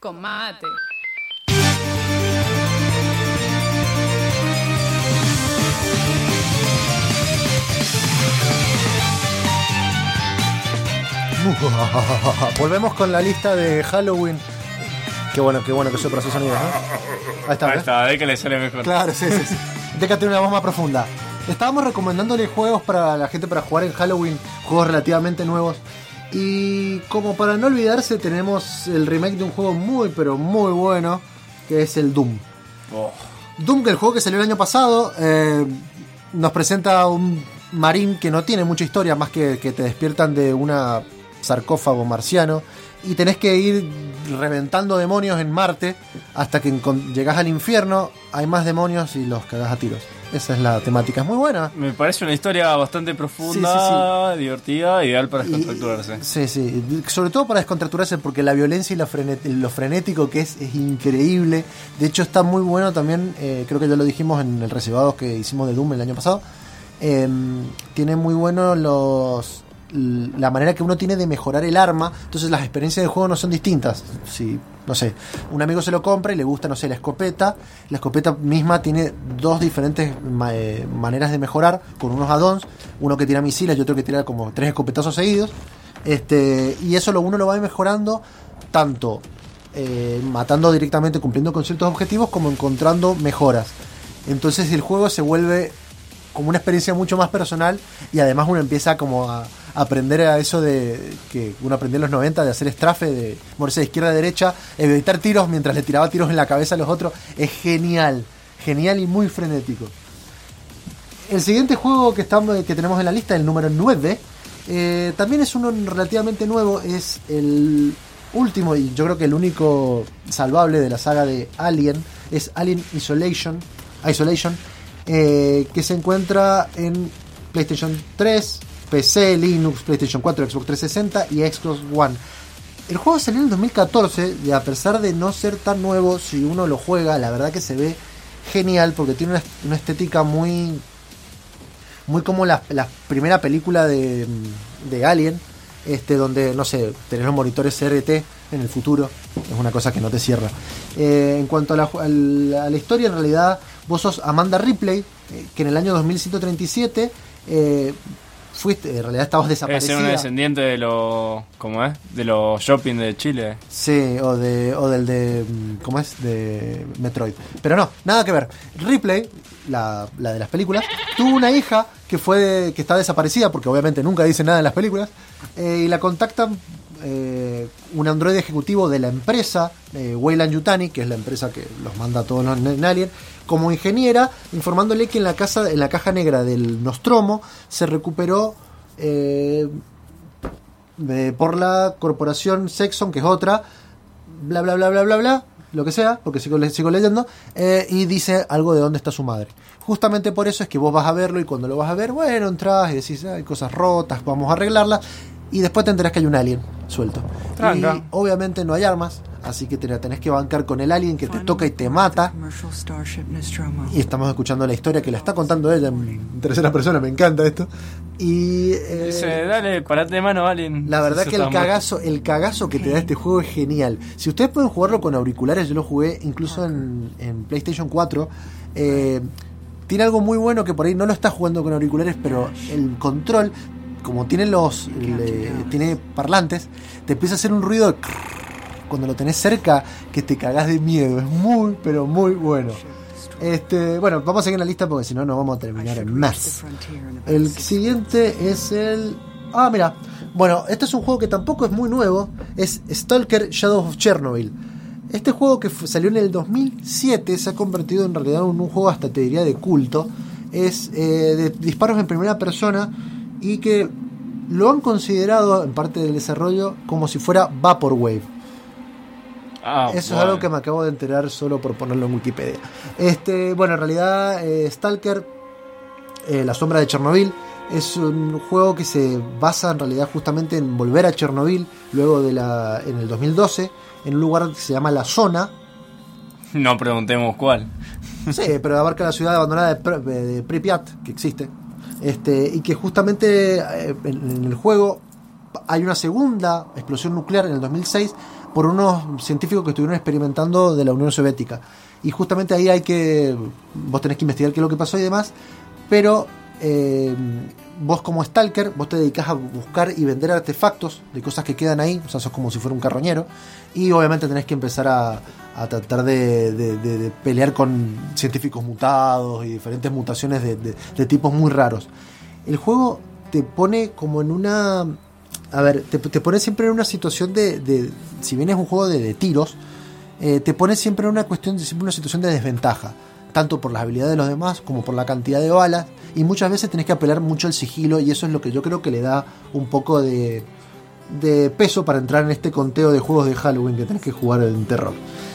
con mate.
Volvemos con la lista de Halloween. Qué bueno, qué bueno que sopra sus sonidos, ¿no? Ahí está,
Ahí
¿eh?
está, de que le sale mejor.
Claro, sí, sí, sí. Déjate una voz más profunda. Estábamos recomendándole juegos para la gente para jugar en Halloween, juegos relativamente nuevos. Y como para no olvidarse, tenemos el remake de un juego muy, pero muy bueno, que es el Doom.
Oh.
Doom, que el juego que salió el año pasado, eh, nos presenta un marín que no tiene mucha historia, más que que te despiertan de una sarcófago marciano y tenés que ir reventando demonios en Marte hasta que encon- llegás al infierno, hay más demonios y los cagás a tiros. Esa es la temática, es muy buena.
Me parece una historia bastante profunda,
Sí, sí,
divertida, ideal para
Y-
descontracturarse.
Sí, sí, sobre todo para descontracturarse porque la violencia y la frenet- lo frenético que es es increíble. De hecho está muy bueno también, eh, creo que ya lo dijimos en el Reservados que hicimos de Doom el año pasado. Eh, tiene muy bueno los la manera que uno tiene de mejorar el arma, entonces las experiencias de juego no son distintas. Si, no sé, un amigo se lo compra y le gusta, no sé, la escopeta, la escopeta misma tiene dos diferentes ma- eh, maneras de mejorar, con unos add-ons, uno que tira misiles y otro que tira como tres escopetazos seguidos, este y eso lo uno lo va mejorando tanto eh, matando directamente, cumpliendo con ciertos objetivos, como encontrando mejoras. Entonces el juego se vuelve como una experiencia mucho más personal y además uno empieza como a aprender a eso de que uno aprendió en los noventa, de hacer estrafe, de moverse de izquierda a derecha, evitar tiros mientras le tiraba tiros en la cabeza a los otros. Es genial, genial y muy frenético. El siguiente juego que, estamos, que tenemos en la lista, el número nueve, eh, también es uno relativamente nuevo, es el último y yo creo que el único salvable de la saga de Alien, es Alien Isolation, Isolation eh, que se encuentra en PlayStation tres, P C, Linux, PlayStation cuatro, Xbox trescientos sesenta y Xbox One. El juego salió en el dos mil catorce y a pesar de no ser tan nuevo, si uno lo juega, la verdad que se ve genial porque tiene una, una estética muy muy como la, la primera película de, de Alien, este donde, no sé, tenés los monitores C R T en el futuro, es una cosa que no te cierra. Eh, en cuanto a la, a la, a la historia, en realidad vos sos Amanda Ripley, eh, que en el año dos mil ciento treinta y siete eh, fuiste, en realidad estabas
Es
desaparecida.
ser un descendiente de los, ¿cómo es? De los shopping de Chile.
Sí, o de o del de ¿cómo es? De Metroid. Pero no, nada que ver. Ripley, la, la de las películas, tuvo una hija que fue que está desaparecida porque obviamente nunca dice nada en las películas, eh, y la contactan eh, un androide ejecutivo de la empresa eh, Weyland Yutani, que es la empresa que los manda a todos en, en Alien, como ingeniera, informándole que en la casa en la caja negra del Nostromo se recuperó eh, de, por la corporación Sexon, que es otra, bla bla bla bla bla bla, lo que sea, porque sigo, sigo leyendo, eh, y dice algo de dónde está su madre. Justamente por eso es que vos vas a verlo y cuando lo vas a ver, bueno, entras y decís, hay cosas rotas, vamos a arreglarlas, y después te enterás que hay un alien suelto.
Tranca.
Y obviamente no hay armas, así que te la tenés que bancar con el alien que te toca y te mata. Y estamos escuchando la historia que la está contando ella en tercera persona, me encanta esto. Y eh,
Dice, dale, parate de mano, Alien.
la verdad
Eso
que el
está muerto.
cagazo, el cagazo que te da este juego es genial. Si ustedes pueden jugarlo con auriculares, yo lo jugué incluso en, en PlayStation cuatro. Eh, tiene algo muy bueno que por ahí no lo estás jugando con auriculares, pero el control, como tiene los le, tiene parlantes, te empieza a hacer un ruido de cuando lo tenés cerca que te cagás de miedo. Es muy, pero muy bueno. Este, bueno, vamos a seguir en la lista porque si no, no vamos a terminar en más. El siguiente es el... Ah, mira. Bueno, este es un juego que tampoco es muy nuevo. Es Stalker Shadow of Chernobyl. Este juego que f- salió en el dos mil siete se ha convertido en realidad en un juego hasta te diría de culto. Es eh, de disparos en primera persona y que lo han considerado en parte del desarrollo como si fuera Vaporwave.
Ah,
Eso
bueno.
es algo que me acabo de enterar solo por ponerlo en Wikipedia. Este, bueno, en realidad eh, Stalker, eh, La sombra de Chernobyl, es un juego que se basa en realidad justamente en volver a Chernobyl luego de la en el dos mil doce, en un lugar que se llama La Zona.
No preguntemos cuál.
Sí, pero abarca la ciudad abandonada de, Pr- de Pripyat, que existe. Este, y que justamente eh, en, en el juego hay una segunda explosión nuclear en el dos mil seis por unos científicos que estuvieron experimentando de la Unión Soviética. Y justamente ahí hay que, vos tenés que investigar qué es lo que pasó y demás, pero eh, vos como stalker, vos te dedicás a buscar y vender artefactos de cosas que quedan ahí, o sea, sos como si fuera un carroñero, y obviamente tenés que empezar a, a tratar de, de, de, de pelear con científicos mutados y diferentes mutaciones de, de, de tipos muy raros. El juego te pone como en una... A ver, te, te pone siempre en una situación de, de... Si bien es un juego de, de tiros, eh, te pone siempre en una cuestión, siempre una situación de desventaja, tanto por las habilidades de los demás como por la cantidad de balas, y muchas veces tenés que apelar mucho al sigilo, y eso es lo que yo creo que le da un poco de, de peso para entrar en este conteo de juegos de Halloween que tenés que jugar en terror.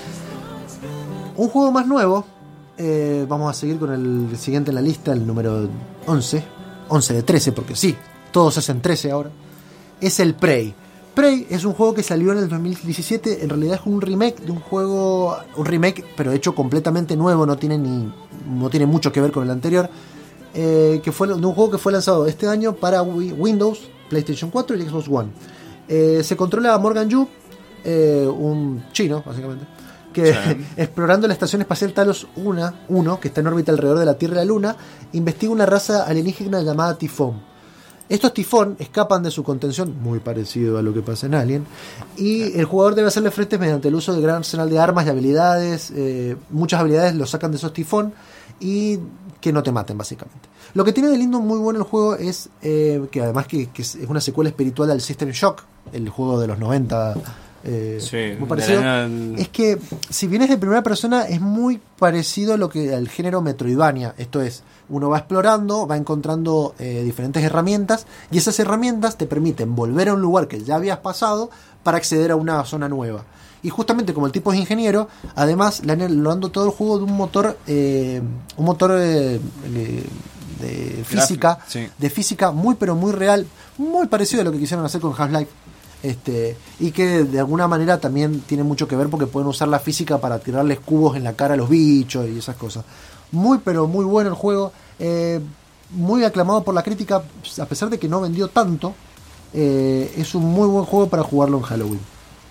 Un juego más nuevo, eh, vamos a seguir con el siguiente en la lista, el número once, once de trece, porque sí, todos hacen trece ahora, es el Prey. Prey es un juego que salió en el dos mil diecisiete, en realidad es un remake de un juego, un remake pero hecho completamente nuevo, no tiene ni no tiene mucho que ver con el anterior, eh, que fue de un juego que fue lanzado este año para Windows, PlayStation cuatro y Xbox One. Eh, se controla a Morgan Yu, eh, un chino básicamente, que sí. Explorando la estación espacial Talos uno, que está en órbita alrededor de la Tierra y la Luna, investiga una raza alienígena llamada Tifón. Estos tifón escapan de su contención, muy parecido a lo que pasa en Alien, y el jugador debe hacerle frente mediante el uso del gran arsenal de armas y habilidades. Eh, muchas habilidades lo sacan de esos tifón y que no te maten, básicamente. Lo que tiene de lindo muy bueno el juego es eh, que además que, que es una secuela espiritual al System Shock, el juego de los noventa, eh,
sí,
muy parecido,
la...
es que si bien es de primera persona es muy parecido a lo que al género Metroidvania. Esto es, uno va explorando, va encontrando eh, diferentes herramientas, y esas herramientas te permiten volver a un lugar que ya habías pasado para acceder a una zona nueva. Y justamente como el tipo es ingeniero, además le han lo ando todo el juego de un motor eh, un motor eh, de, de física,
sí.
de física muy pero muy real, muy parecido a lo que quisieron hacer con Half-Life. Este, y que de alguna manera también tiene mucho que ver porque pueden usar la física para tirarles cubos en la cara a los bichos y esas cosas. Muy pero muy bueno el juego, eh, muy aclamado por la crítica, a pesar de que no vendió tanto. Eh, es un muy buen juego para jugarlo en Halloween.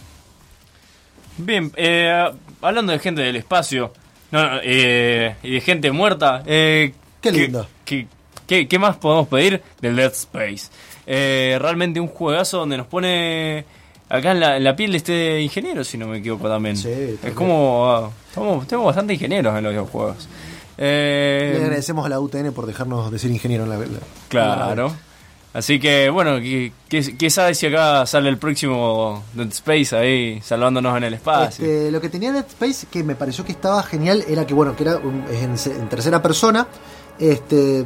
Bien, eh, hablando de gente del espacio, no, no, eh, y de gente muerta, eh,
qué lindo.
¿qué, qué, qué más podemos pedir del Dead Space? Eh, realmente un juegazo donde nos pone acá en la, en la piel de este ingeniero, si no me equivoco también.
Sí, también.
Es como, uh, somos, tenemos bastante ingenieros en los videojuegos. Eh,
Le agradecemos a la U T N por dejarnos decir ingeniero en la, la
Claro.
En la
Así que, bueno, ¿qué sabe si acá sale el próximo Dead Space ahí salvándonos en el espacio?
Este, lo que tenía Dead Space, que me pareció que estaba genial, era que, bueno, que era un, en, en tercera persona. Este,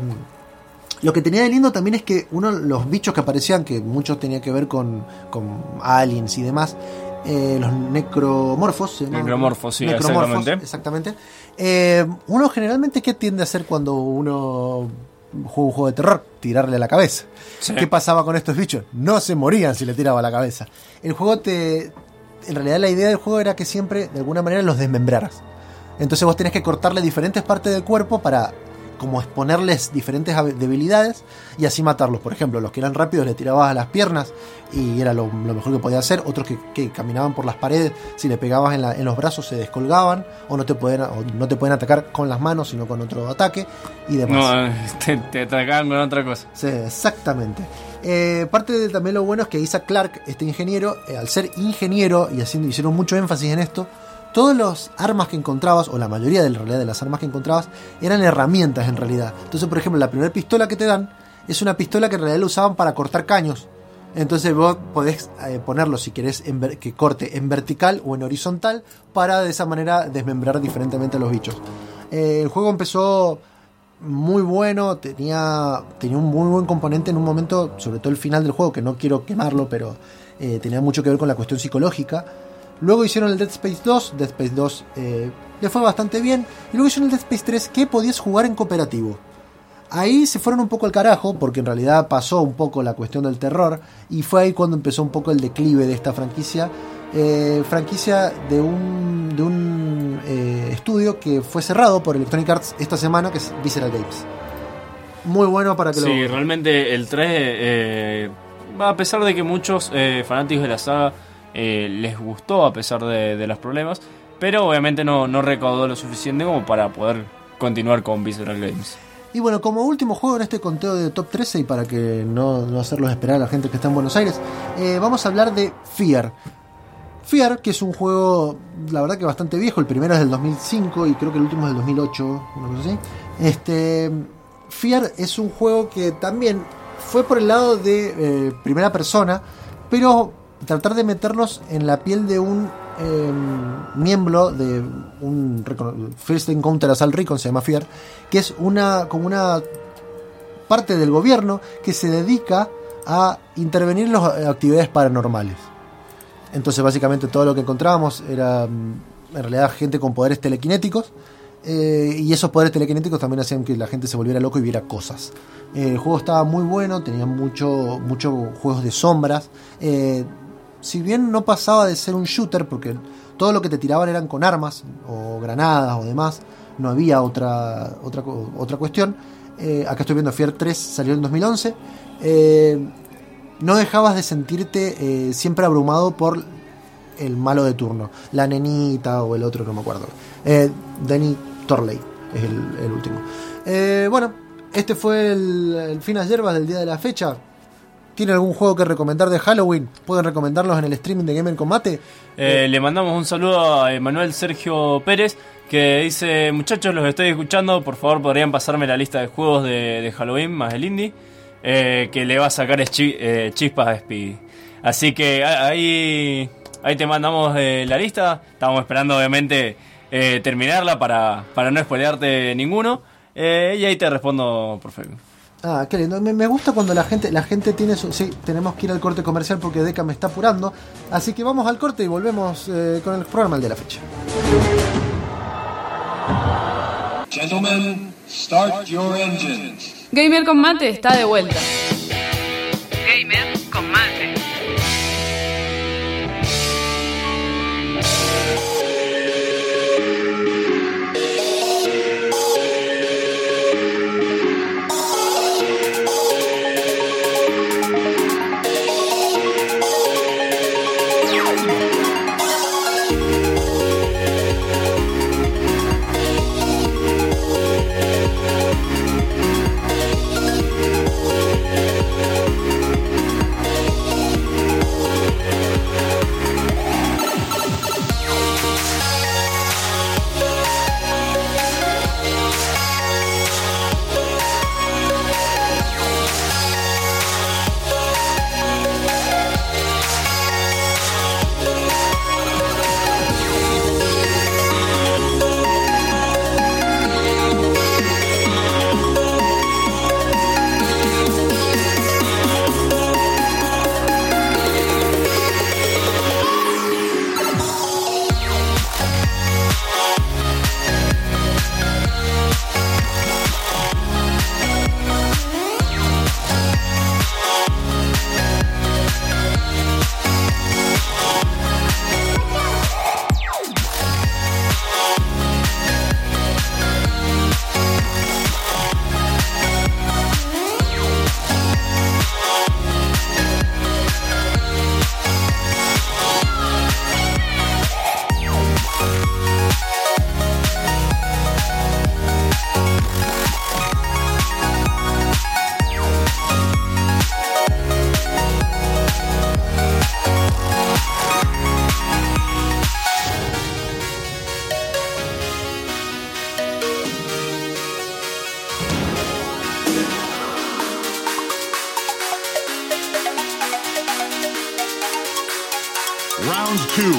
lo que tenía de lindo también es que uno los bichos que aparecían, que muchos tenían que ver con, con aliens y demás, eh, los necromorfos. ¿sí?
Necromorfos, sí,
necromorfos,
exactamente.
exactamente. Eh, uno generalmente, ¿qué tiende a hacer cuando uno juega un juego de terror? Tirarle a la cabeza. Sí. ¿Qué pasaba con estos bichos? No se morían si le tiraba a la cabeza. El juego te... En realidad la idea del juego era que siempre, de alguna manera, los desmembraras. Entonces vos tenés que cortarle diferentes partes del cuerpo para como exponerles diferentes debilidades y así matarlos. Por ejemplo, los que eran rápidos le tirabas a las piernas y era lo, lo mejor que podía hacer. Otros que, que caminaban por las paredes, si le pegabas en, la, en los brazos se descolgaban o no te pueden o no te pueden atacar con las manos sino con otro ataque y demás.
No, te, te atacaban con otra cosa.
Sí, exactamente. Eh, parte de también lo bueno es que Isaac Clarke, este ingeniero, eh, al ser ingeniero y haciendo, hicieron mucho énfasis en esto, todas las armas que encontrabas, o la mayoría de, la realidad de las armas que encontrabas, eran herramientas en realidad. Entonces, por ejemplo, la primera pistola que te dan es una pistola que en realidad la usaban para cortar caños. Entonces vos podés eh, ponerlo, si querés, en ver, que corte en vertical o en horizontal, para de esa manera desmembrar diferentemente a los bichos. Eh, el juego empezó muy bueno, tenía, tenía un muy buen componente en un momento, sobre todo el final del juego, que no quiero quemarlo, pero eh, tenía mucho que ver con la cuestión psicológica. Luego hicieron el Dead Space dos, Dead Space dos eh, le fue bastante bien, y luego hicieron el Dead Space tres, que podías jugar en cooperativo. Ahí se fueron un poco al carajo, porque en realidad pasó un poco la cuestión del terror, y fue ahí cuando empezó un poco el declive de esta franquicia, eh, franquicia de un, de un eh, estudio que fue cerrado por Electronic Arts esta semana, que es Visceral Games. Muy bueno para que
sí,
lo...
Sí, realmente el tres, eh, a pesar de que muchos eh, fanáticos de la saga eh, les gustó a pesar de, de los problemas, pero obviamente no, no recaudó lo suficiente como para poder continuar con Visceral Games.
Y bueno, como último juego en este conteo de Top trece, y para que no, no hacerlos esperar a la gente que está en Buenos Aires, eh, vamos a hablar de Fear. Fear, que es un juego, la verdad que bastante viejo. El primero es del dos mil cinco y creo que el último es del dos mil ocho, una cosa así. Este, Fear es un juego que también fue por el lado de eh, primera persona, pero tratar de meternos en la piel de un eh, miembro de un First Encounter Assault Recon, se llama Fear, que es una como una parte del gobierno que se dedica a intervenir en las actividades paranormales. Entonces básicamente todo lo que encontrábamos era en realidad gente con poderes telequinéticos, eh, y esos poderes telequinéticos también hacían que la gente se volviera loco y viera cosas. Eh, el juego estaba muy bueno, tenía mucho, muchos juegos de sombras. Eh, si bien no pasaba de ser un shooter, porque todo lo que te tiraban eran con armas o granadas o demás, no había otra, otra, otra cuestión. Eh, acá estoy viendo Fear tres, salió en dos mil once. Eh, no dejabas de sentirte eh, siempre abrumado por el malo de turno, la nenita o el otro, no me acuerdo. Eh, Danny Torley es el, el último. Eh, bueno, este fue el, el Finas Yerbas del día de la fecha. ¿Tiene algún juego que recomendar de Halloween? ¿Pueden recomendarlos en el streaming de Gamer Combate?
Eh, eh, le mandamos un saludo a Emanuel Sergio Pérez, que dice: muchachos, los estoy escuchando, por favor podrían pasarme la lista de juegos de, de Halloween más el indie, eh, que le va a sacar chi, eh, chispas a Speedy. Así que ahí, ahí te mandamos eh, la lista. Estamos esperando obviamente eh, terminarla para, para no spoilearte ninguno, eh, y ahí te respondo por Facebook.
Ah, qué lindo. Me, me gusta cuando la gente la gente tiene su... Sí, tenemos que ir al corte comercial porque Deca me está apurando. Así que vamos al corte y volvemos eh, con el programa el de la fecha.
Gentlemen, start your engines.
Gamer con Mate está de vuelta. Gamer con Mate.
Round two.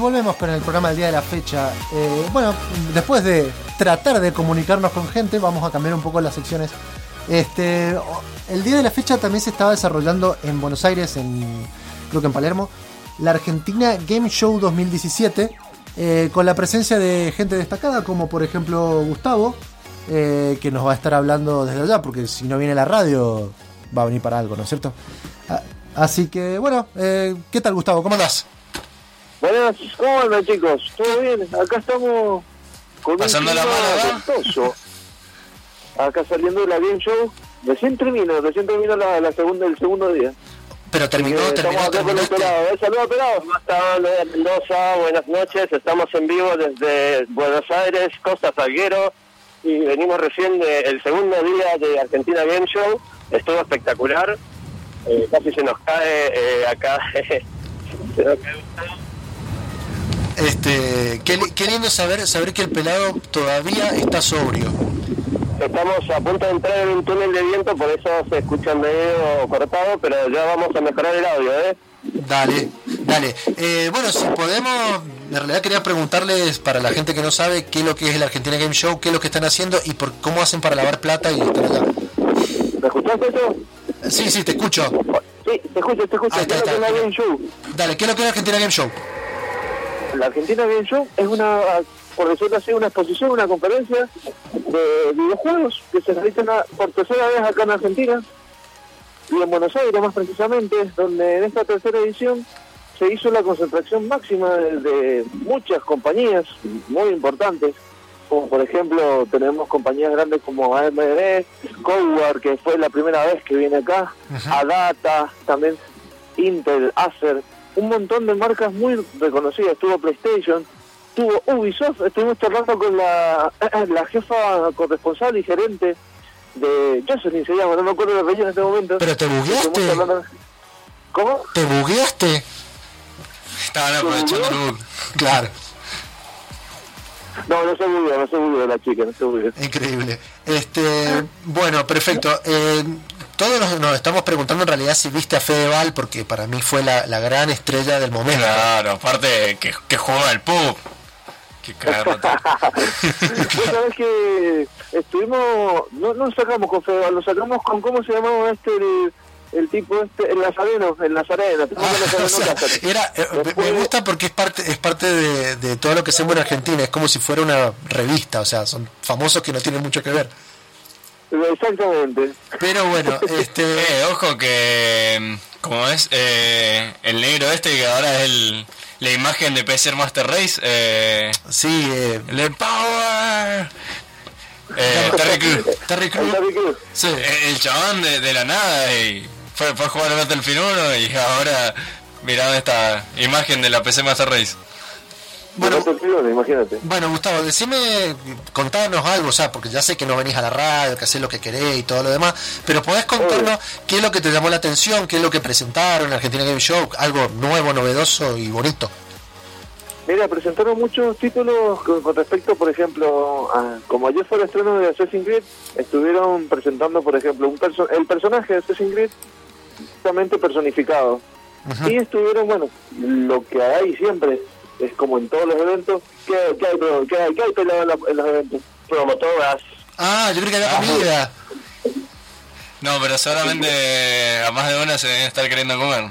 volvemos con el programa del día de la fecha. Eh, bueno, después de tratar de comunicarnos con gente, vamos a cambiar un poco las secciones. Este, el día de la fecha también se estaba desarrollando en Buenos Aires, en, creo que en Palermo, la Argentina Game Show dos mil diecisiete, eh, con la presencia de gente destacada como por ejemplo Gustavo, eh, que nos va a estar hablando desde allá, porque si no viene la radio va a venir para algo, ¿no es cierto? Ah, así que bueno, eh, ¿qué tal Gustavo? ¿Cómo andás?
Buenas, ¿cómo andan chicos? ¿Todo bien? Acá estamos con
pasando
un
la mano,
gustoso. Acá saliendo de la Game Show, recién termino, recién termino la, la segunda, el segundo día.
Pero terminó,
Eh,
terminó,
estamos acá con el
terminaste.
pelado. ¿Eh? Saludos, pelado. ¿Cómo están? De Mendoza, buenas noches. Estamos en vivo desde Buenos Aires, Costa Salguero, y venimos recién del segundo día de Argentina Game Show. Estuvo espectacular. Eh, casi se nos cae eh, acá. se nos cae Gustavo.
Este, qué, li- qué lindo saber saber que el pelado todavía está sobrio.
Estamos a punto de entrar en un túnel de viento, por eso se escucha medio cortado, pero ya vamos a mejorar el audio, ¿eh?
Dale, dale. Eh, bueno, si podemos, en realidad quería preguntarles para la gente que no sabe qué es lo que es el Argentina Game Show, qué es lo que están haciendo y por cómo hacen para lavar plata y estar allá.
¿Me escuchaste eso?
Sí, sí, te escucho.
Sí, te escucho, te escucho.
Ahí está,
¿Qué es lo que
está.
es la Game Show?
Dale, ¿qué es lo que es el Argentina Game Show?
La Argentina Game Show es una, por decirlo así, una exposición, una conferencia de videojuegos que se realizan a- por tercera vez acá en Argentina y en Buenos Aires más precisamente, donde en esta tercera edición se hizo la concentración máxima de, de muchas compañías muy importantes, como por ejemplo tenemos compañías grandes como A M D, Coward, que fue la primera vez que viene acá, Adata, también Intel, Acer, un montón de marcas muy reconocidas. Tuvo PlayStation, tuvo Ubisoft. Estuvimos charlando con la, la jefa corresponsal y gerente de Jocelyn, se llama, no me acuerdo de apellido en este momento.
Pero te
Estuvimos
bugueaste.
charlando- ¿Cómo?
¿Te bugueaste?
Estaban aprovechando el bug.
Claro,
No, no se bugueó, no se bugueó la chica, no se bugueó.
increíble. Este, bueno, perfecto. Eh, todos nos, nos estamos preguntando en realidad si viste a Fedeval, porque para mí fue la, la gran estrella del momento.
Claro, aparte que, que juega el pub. Que cagarlo todo.
Vos sabés que estuvimos, no no sacamos con Fedeval, lo sacamos con, ¿cómo se llamaba este, el, el tipo este, el Nazareno, el Nazareno,
Ah, o sea, era, eh, me- me gusta porque es parte es parte de, de todo lo que hacemos en Argentina, es como si fuera una revista, o sea, son famosos que no tienen mucho que ver.
Exactamente.
Pero bueno, este
Eh, ojo que, como es, eh, el negro este que ahora es el, la imagen de P C Master Race, eh,
sí, eh,
el de Power, eh, Terry Crews.
Terry Crews,
Terry Crews.
sí,
Eh, el chabón de, de la nada y fue, fue a jugar a Battlefield uno y ahora mirando esta imagen de la P C Master Race.
Bueno,
Bueno, imagínate.
bueno, Gustavo, decime, contanos algo, o sea, porque ya sé que no venís a la radio, que haces lo que querés y todo lo demás, pero podés contarnos qué es lo que te llamó la atención, qué es lo que presentaron en Argentina Game Show, algo nuevo, novedoso y bonito.
Mira, presentaron muchos títulos con, con respecto, por ejemplo, a, como ayer fue el estreno de Assassin's Creed, estuvieron presentando, por ejemplo, un perso el personaje de Assassin's Creed justamente personificado.
Ujú.
Y estuvieron, bueno, lo que hay siempre, es como en todos los eventos, ¿qué, qué hay, pero, qué hay, qué hay pelado en, la- en los eventos? Promotoras.
Ah, yo creo que había comida.
No, pero seguramente a más de una se deben estar queriendo comer.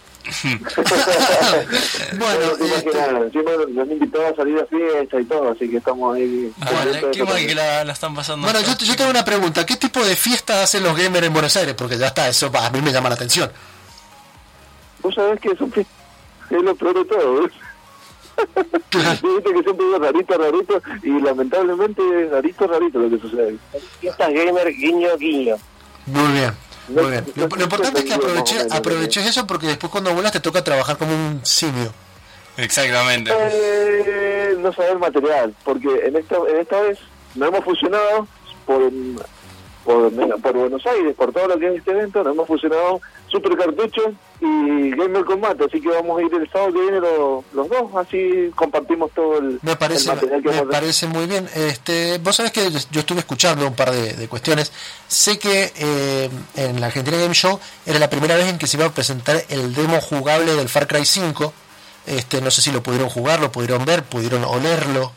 Bueno,
te
este,
imaginas, encima nos han invitado a salir a fiesta y todo, así que estamos ahí.
Ah,
contentos de
qué
eso
mal
también.
que la, la están pasando.
bueno, yo, yo tengo una pregunta, ¿qué tipo de fiesta hacen los gamers en Buenos Aires? Porque ya está, eso a mí me llama la atención.
Vos sabés que son fiestas, es lo peor de todo, ¿ves? Viste que siempre es rarito, rarito, y lamentablemente es rarito, rarito lo que sucede. Fiestas gamer, guiño, guiño.
Muy bien, muy bien. Lo, lo importante es que
Más o
aproveches,
menos,
aproveches eso porque después cuando vuelas te toca trabajar como un simio.
Exactamente.
Eh, no saber material, porque en esta, en esta vez no hemos fusionado por, por, por Buenos Aires, por todo lo que es este evento, nos hemos fusionado Super Cartucho y Gamer Combate, así que vamos a ir el sábado que viene los, los dos, así compartimos todo el,
Me parece,
el material que
me
hemos
parece muy bien. Este, vos sabés que yo, yo estuve escuchando un par de, de cuestiones. Sé que eh, en la Argentina Game Show era la primera vez en que se iba a presentar el demo jugable del Far Cry cinco. Este, no sé si lo pudieron jugar, lo pudieron ver, pudieron olerlo.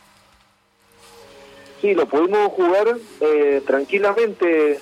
Sí, lo pudimos jugar eh, tranquilamente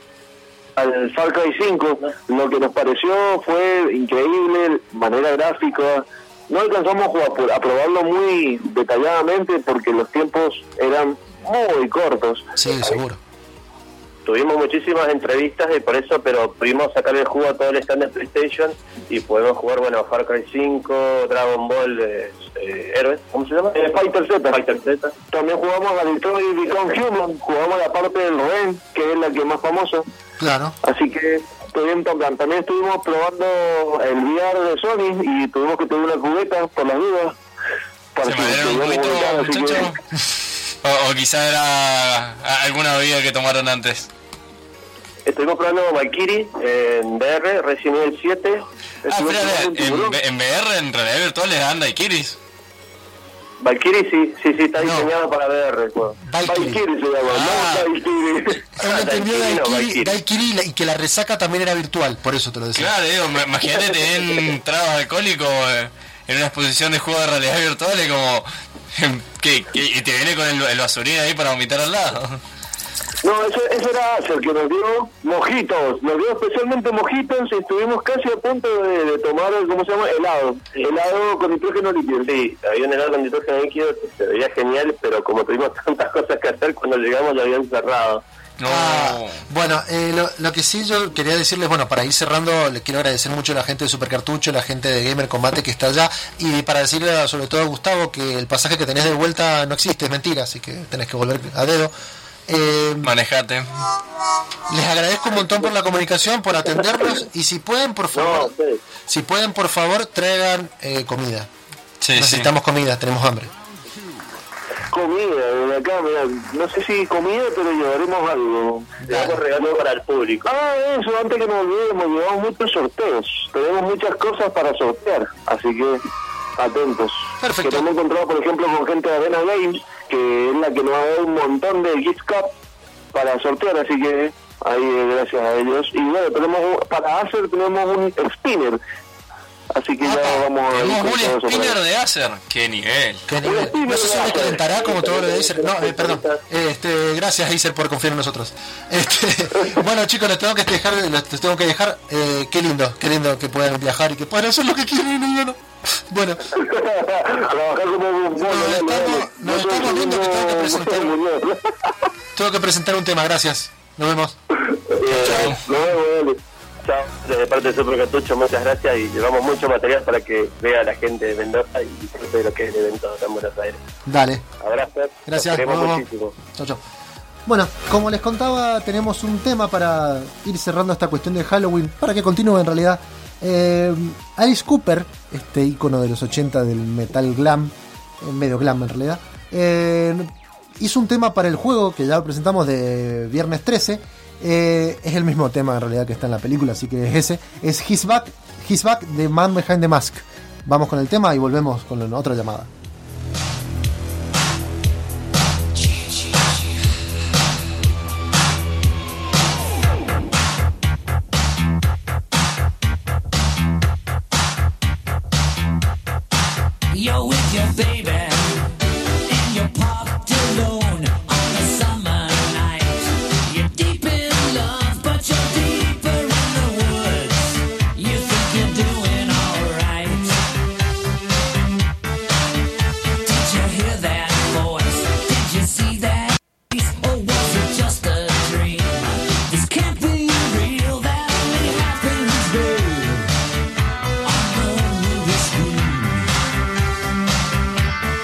al Far Cry cinco. Lo que nos pareció fue increíble, manera gráfica. No alcanzamos a, jugar, a probarlo muy detalladamente porque los tiempos eran muy cortos.
Sí, seguro.
Tuvimos muchísimas entrevistas y por eso, pero pudimos sacar el jugo a todo el stand de PlayStation y podemos jugar, bueno, Far Cry cinco, Dragon Ball, eh, eh, Héroes, ¿cómo se llama?
Eh, Fighter Z.
Fighter Z.
También jugamos a Detroit Become Human, jugamos la parte del Ren, que es la que es más famosa.
Claro.
Así que estuvieron tocando. También estuvimos probando el V R de Sony y tuvimos que tener una cubeta por las dudas.
¿Se me dieron un cubito, muchacho? O, o quizá era alguna bebida que tomaron antes.
Estuvimos probando Valkyrie en V R, Resident Evil siete.
Ah, espera, en, en V R, en realidad virtual, les anda Valkyries.
Valkyrie sí, sí, sí, está no. diseñado para V R.
Valkyrie se llama,
ah.
no Valkyrie.
Yo entendió Valkyrie y que la resaca también era virtual, por eso te lo decía.
Claro, digo, imagínate tener tragos alcohólicos en una exposición de juegos de realidad virtual y como... que, que, y te viene con el, el basurín ahí para vomitar al lado.
No, eso, eso era Acer, que nos dio mojitos, nos dio especialmente mojitos y estuvimos casi a punto de, de tomar, ¿cómo se llama? Helado, helado con nitrógeno líquido.
Sí, había un helado con nitrógeno líquido que se veía genial, pero como tuvimos tantas cosas que hacer, cuando llegamos ya habían cerrado.
No. Ah, bueno, eh, lo, lo que sí yo quería decirles, bueno, para ir cerrando, les quiero agradecer mucho a la gente de Supercartucho, la gente de Gamer Combate que está allá, y para decirle sobre todo a Gustavo que el pasaje que tenés de vuelta no existe, es mentira, así que tenés que volver a dedo. Eh,
Manejate.
Les agradezco un montón por la comunicación, por atendernos, y si pueden, por favor, no, sí. si pueden, por favor, traigan eh, comida.
Sí,
Necesitamos
sí.
comida, tenemos hambre.
Comida, de acá, mirá, no sé si comida, pero llevaremos algo.
Llevamos regalo para el público.
Ah, eso, antes que nos olvidemos, llevamos muchos sorteos. Tenemos muchas cosas para sortear, así que atentos.
Perfecto.
Que nos hemos encontrado, por ejemplo, con gente de Arena Games, que es la que nos ha dado un montón de gift cup para sortear, así que ahí gracias a ellos. Y bueno, tenemos para Acer tenemos un spinner. Así que ah, ya vamos a...
Tenemos un spinner de Acer. ¡Qué nivel!
¿Qué nivel? No sé si me calentará como todo lo de Acer. No, eh, perdón. Este, gracias Acer por confiar en nosotros. Este, bueno chicos, les tengo que dejar, les tengo que dejar. Eh, qué lindo, qué lindo que puedan viajar y que puedan hacer lo que quieren y yo no. Bueno.
Trabajar como un
nos estamos, nos estamos viendo que tengo que presentar. Tengo que presentar un tema, gracias. Nos vemos.
Chao. Nos vemos. Chao, desde parte de Supercartucho, muchas gracias y llevamos mucho material para que vea la gente de Mendoza y disfrute de lo que es el evento acá en Buenos Aires.
Dale.
Abrazo.
Gracias.
Nos queremos muchísimo.
Chao, chao.
Bueno, como les contaba, tenemos un tema para ir cerrando esta cuestión de Halloween, para que continúe en realidad. Eh, Alice Cooper, este ícono de los ochenta del metal glam, eh, medio glam en realidad, eh, hizo un tema para el juego que ya presentamos de Viernes trece. Eh, es el mismo tema en realidad que está en la película, así que es ese, es His Back, His Back de Man Behind the Mask. Vamos con el tema y volvemos con la otra llamada.
You're with your baby in your parked alone on a summer night. You're deep in love, but you're deeper in the woods. You think you're doing alright. Did you hear that voice? Did you see that face? Or was it just a dream? This can't be real, that only happens, babe, on the movie screen.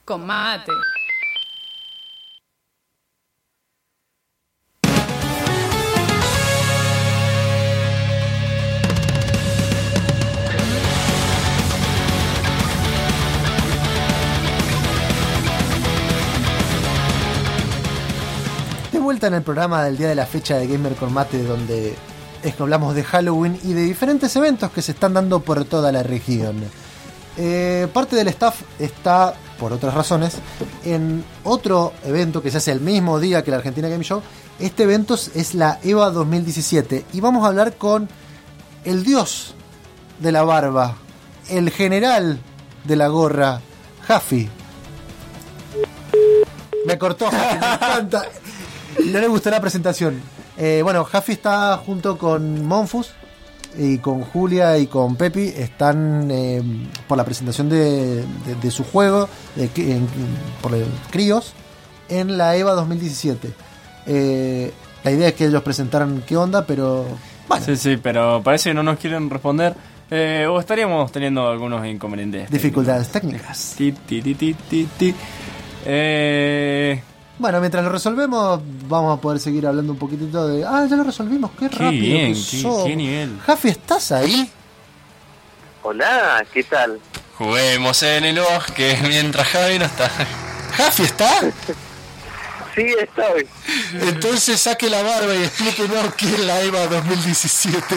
con mate.
De vuelta en el programa del día de la fecha de Gamer con Mate, donde es que hablamos de Halloween y de diferentes eventos que se están dando por toda la región. Eh, parte del staff está, por otras razones, en otro evento que se hace el mismo día que la Argentina Game Show. Este evento es la EVA dos mil diecisiete y vamos a hablar con el dios de la barba, el general de la gorra, Jaffi. Me cortó, Jaffi, me encanta. No le gustó la presentación. Eh, bueno, Jaffi está junto con Monfus y con Julia y con Pepi. Están eh, por la presentación de, de, de su juego de, en, por el Críos en la EVA dos mil diecisiete. Eh, la idea es que ellos presentaran qué onda, pero bueno.
Sí, sí, pero parece que no nos quieren responder. Eh, o estaríamos teniendo algunos inconvenientes.
Dificultades técnicas.
Ti, ti, ti, ti, ti, ti. Eh...
Bueno, mientras lo resolvemos, vamos a poder seguir hablando un poquitito de... Ah, ya lo resolvimos, qué,
Qué
rápido
bien,
que
qué-
sos.
qué nivel.
Jaffi, ¿estás ahí?
Hola, ¿qué tal?
Juguemos en el bosque mientras Javi no está.
¿Jaffi está?
Sí, estoy.
Entonces saque la barba y explíquenos qué es la EVA dos mil diecisiete.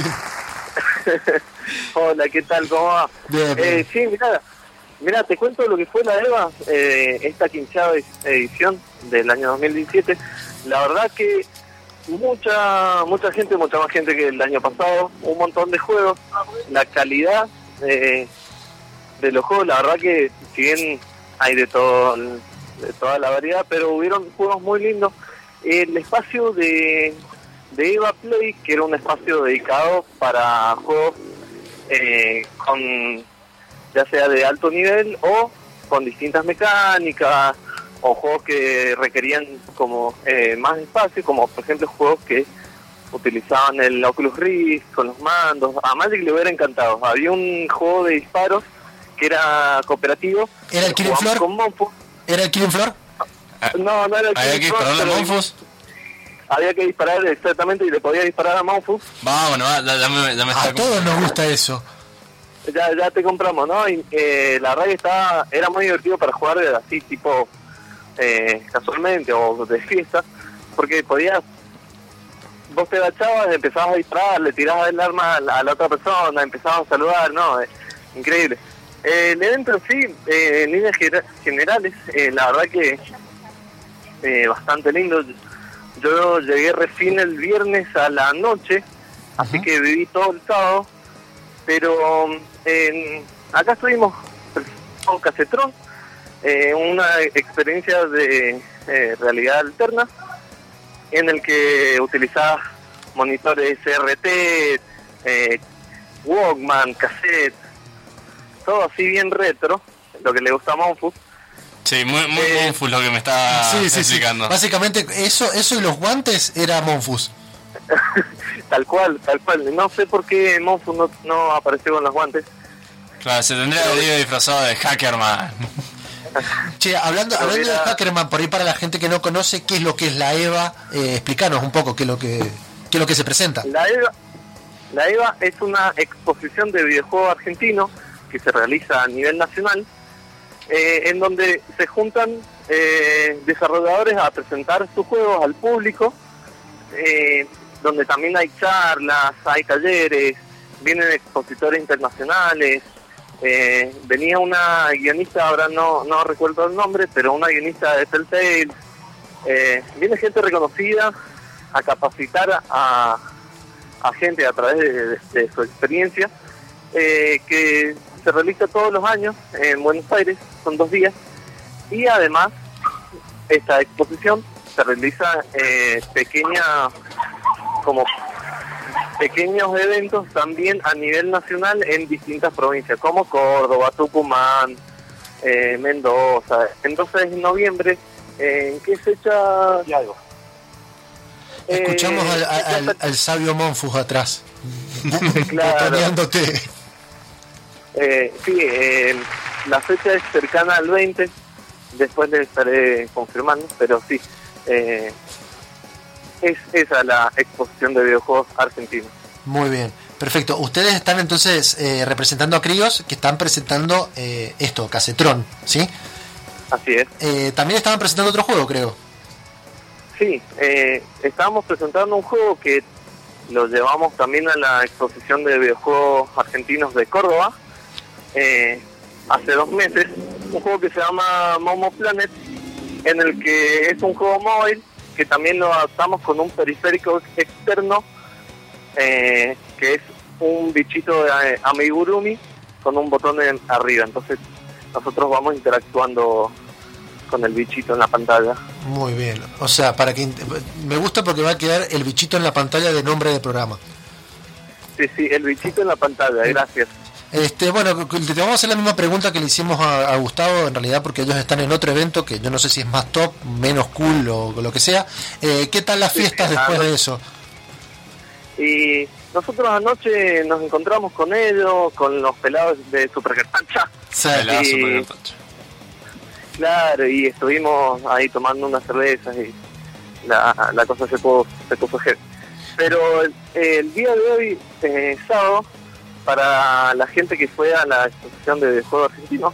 Hola, ¿qué tal? ¿Cómo va?
Bien, bien.
Eh, sí, mirá, mirá, te cuento lo que fue la EVA, eh, esta quinceava edición del año dos mil diecisiete. La verdad que mucha mucha gente, mucha más gente que el año pasado, un montón de juegos, la calidad eh, de los juegos, la verdad que si bien hay de todo, de toda la variedad, pero hubieron juegos muy lindos. El espacio de, de EVA Play, que era un espacio dedicado para juegos eh, con ya sea de alto nivel o con distintas mecánicas, o juegos que requerían como eh, más espacio, como por ejemplo juegos que utilizaban el Oculus Rift con los mandos. A Magic le hubiera encantado. Había un juego de disparos que era cooperativo.
¿Era el Killing
Jugamos
Floor?
con Monfus.
¿Era el Killing Floor?
No, no era el
¿Había
Killing
que
Floor,
dispararle a
pero
Monfus?
Había que disparar exactamente y le podía disparar a Monfus.
Vámonos, va, da- dame, dame
A
esta-
todos nos gusta eso.
Ya, ya te compramos, ¿no? Y, eh, la verdad que estaba, era muy divertido para jugar así, tipo, eh, casualmente o de fiesta, porque podías, vos te agachabas, empezabas a disparar, le tirabas el arma a la, a la otra persona, empezabas a saludar, ¿no? Eh, increíble. Eh, el evento en sí, eh, en líneas gera- generales, eh, la verdad que eh, bastante lindo. Yo llegué recién el viernes a la noche, así que viví todo el sábado, pero eh, acá estuvimos con Casetrón, eh, una experiencia de eh, realidad alterna en el que utilizaba monitores C R T, eh, Walkman, cassette, todo así bien retro, lo que le gusta a Monfus.
Sí, muy, muy
Eh,
Monfus lo que me está
Sí, sí, sí.
explicando.
Básicamente, eso, eso y los guantes era Monfus.
Tal cual, tal cual. No sé por qué Monfus no, no apareció con los guantes.
Claro, se tendría que haber ido disfrazado de Hackerman.
Che, hablando,
Pero
hablando de
era-
Hackerman, por ahí para la gente que no conoce qué es lo que es la EVA, eh, explícanos un poco qué es lo que, qué es lo que se presenta.
La EVA, la EVA es una exposición de videojuegos argentinos que se realiza a nivel nacional, eh, en donde se juntan eh, desarrolladores a presentar sus juegos al público, eh, donde también hay charlas, hay talleres, vienen expositores internacionales. Eh, venía una guionista, ahora no, no recuerdo el nombre, pero una guionista de Telltale. Eh, viene gente reconocida a capacitar a, a gente a través de, de- de su experiencia, eh, que se realiza todos los años en Buenos Aires, son dos días, y además esta exposición se realiza eh, pequeña, como pequeños eventos también a nivel nacional en distintas provincias, como Córdoba, Tucumán, eh, Mendoza. Entonces en noviembre, eh, ¿en qué fecha? Y algo.
Escuchamos
Eh,
al, al-
esta
al- al sabio Monfus atrás.
Claro. después les estaré confirmando, pero sí, eh, es esa la exposición de videojuegos argentinos.
Muy bien, perfecto. Ustedes están entonces eh, representando a Críos, que están presentando eh, esto, Casetrón, ¿sí?
Así es.
Eh, también estaban presentando otro juego, creo.
Sí, eh, estábamos presentando un juego que lo llevamos también a la exposición de videojuegos argentinos de Córdoba eh, hace dos meses, un juego que se llama Momo Planet, en el que es un juego móvil que también lo adaptamos con un periférico externo eh, que es un bichito de eh, amigurumi con un botón en, arriba, entonces nosotros vamos interactuando con el bichito en la pantalla.
Muy bien, o sea, para que me gusta porque va a quedar el bichito en la pantalla de nombre del programa.
Sí, sí, el bichito en la pantalla, gracias.
Este, bueno, te vamos a hacer la misma pregunta que le hicimos a, a Gustavo, en realidad, porque ellos están en otro evento que yo no sé si es más top, menos cool o lo que sea. Eh, ¿Qué tal las fiestas sí, después de eso?
Y nosotros anoche nos encontramos con ellos, con los pelados de Supercartacha.
Sí,
y,
Supercartacha.
Claro, y estuvimos ahí tomando unas cervezas y la, la cosa se puso, se puso heavy. Pero el, el día de hoy, eh, sábado, para la gente que fue a la exposición de juegos argentinos,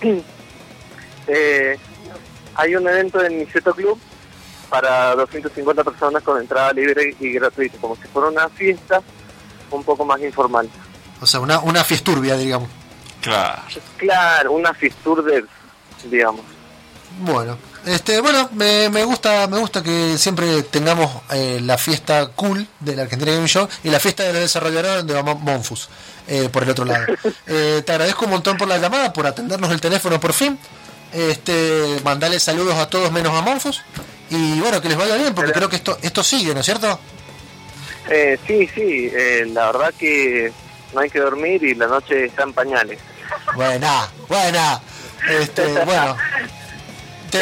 eh, hay un evento en Niceto Club para doscientas cincuenta personas con entrada libre y gratuita, como si fuera una fiesta un poco más informal.
O sea, una, una fiesturbia, digamos.
Claro.
Claro, una fiesturder, digamos.
Bueno, este, bueno, me, me gusta, me gusta que siempre tengamos eh, la fiesta cool de la Argentina Game Show y la fiesta de los desarrolladores de Monfus, eh, por el otro lado. Eh, te agradezco un montón por la llamada, por atendernos el teléfono por fin. Este, mandale saludos a todos menos a Monfus y bueno, que les vaya bien, porque creo que esto, esto sigue, ¿no es cierto?
Eh, sí, sí, eh, la verdad que no hay que dormir y la noche está en pañales.
Buena, buena. Este, bueno. Te,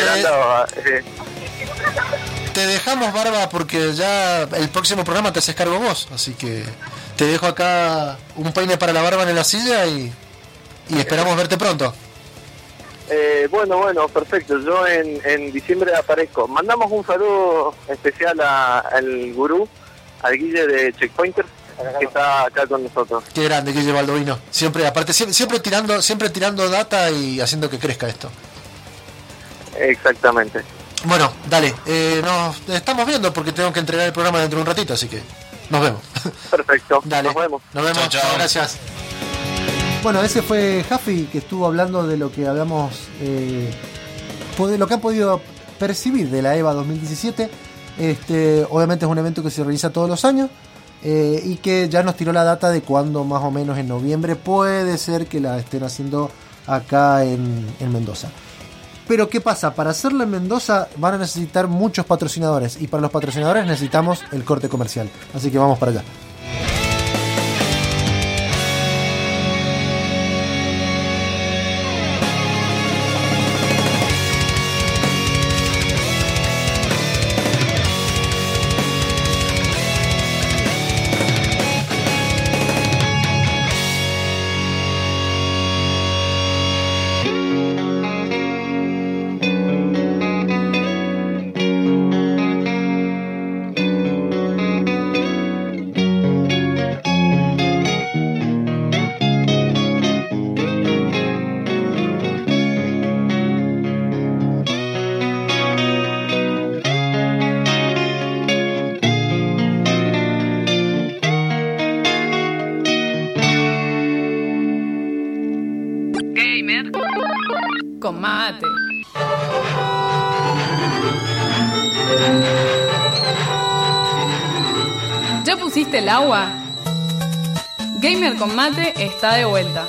te dejamos, Barba, porque ya el próximo programa te haces cargo vos, así que te dejo acá un peine para la barba en la silla y, y esperamos verte pronto.
Eh, bueno, bueno, perfecto. Yo en, en diciembre aparezco. Mandamos un saludo especial a, al gurú, al Guille de Checkpointer, que está acá con nosotros.
Qué grande, Guille Baldovino. Siempre, aparte, siempre, siempre tirando, siempre tirando data y haciendo que crezca esto.
Exactamente.
Bueno, dale, eh, nos estamos viendo porque tengo que entregar el programa dentro de un ratito, así que nos vemos.
Perfecto,
dale,
nos vemos.
Nos vemos,
chao, chao.
Gracias.
Bueno, ese fue Jaffi, que estuvo hablando de lo que hablamos, eh, de lo que han podido percibir de la EVA dos mil diecisiete. Este, obviamente es un evento que se realiza todos los años eh, y que ya nos tiró la data de cuándo más o menos en noviembre puede ser que la estén haciendo acá en, en Mendoza. Pero ¿qué pasa? Para hacerla en Mendoza van a necesitar muchos patrocinadores y para los patrocinadores necesitamos el corte comercial. Así que vamos para allá.
Con mate. ¿Ya pusiste el agua? Gamer con mate está de vuelta.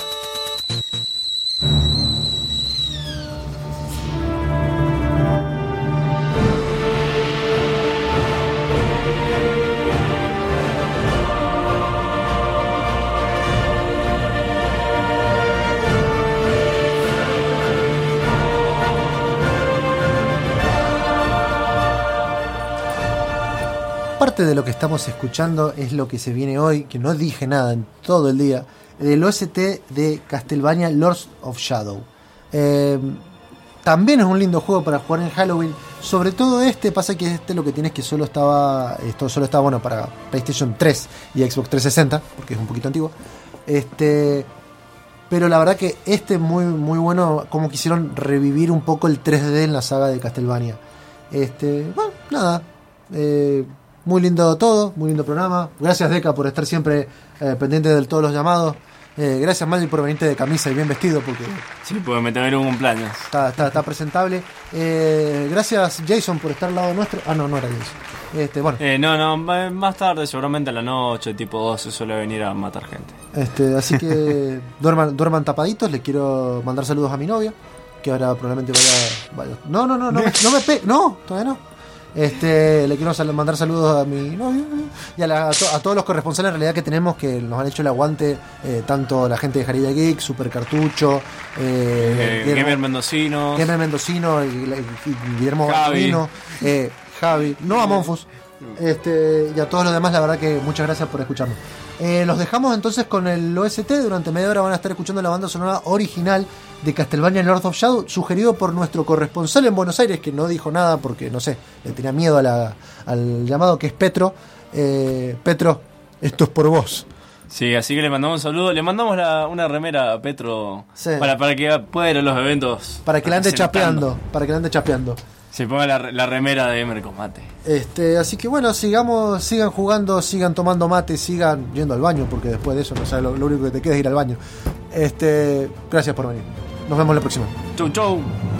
Parte de lo que estamos escuchando es lo que se viene hoy, que no dije nada en todo el día, del O S T de Castlevania Lords of Shadow. Eh, también es un lindo juego para jugar en Halloween. Sobre todo este, pasa que este lo que tiene es que solo estaba, esto solo estaba bueno para PlayStation tres y Xbox trescientos sesenta, porque es un poquito antiguo. Este, pero la verdad que este es muy, muy bueno, como quisieron revivir un poco el tres D en la saga de Castlevania. Este, bueno, nada, eh, muy lindo todo, muy lindo programa. Gracias Deca por estar siempre eh, pendiente de todos los llamados. Eh, gracias Maggi por venirte de camisa y bien vestido, porque
sí, porque me tomé un cumpleaños.
Está, está, está presentable. Eh, gracias Jason por estar al lado nuestro. Ah, no, no era Jason. Este, bueno.
Eh, no, no, más tarde, seguramente a la noche, tipo doce, suele venir a matar gente.
Este, así que duerman, duerman tapaditos. Le quiero mandar saludos a mi novia, que ahora probablemente vaya. vaya. No, no, no, no, no me pe. No, todavía no. Este, le quiero sal- mandar saludos a mi novio y a, la, a, to- a todos los corresponsales en realidad que tenemos, que nos han hecho el aguante, eh, tanto la gente de Jarilla Geek, Super Cartucho, eh,
eh, Gamer Mendocino,
Gamer Mendocino, y, y, y Guillermo
Javi.
Bartolino, eh, Javi, no a Monfus, este, y a todos los demás, la verdad que muchas gracias por escucharnos. Eh, los dejamos entonces con el O S T. Durante media hora van a estar escuchando la banda sonora original de Castlevania Lord of Shadow, sugerido por nuestro corresponsal en Buenos Aires, que no dijo nada porque, no sé, le tenía miedo a la, al llamado, que es Petro. Eh, Petro, esto es por vos.
Sí, así que le mandamos un saludo. Le mandamos la, una remera a Petro,
sí,
para, para que pueda ir a los eventos.
Para que la ande
presentando.
chapeando. Para que la ande chapeando.
Se ponga la, la remera de Gamer con Mate.
Este, así que bueno, sigamos, sigan jugando, sigan tomando mate, sigan yendo al baño, porque después de eso no sabes, lo, lo único que te queda es ir al baño. Este, gracias por venir. Nos vemos la próxima.
Chau, chau.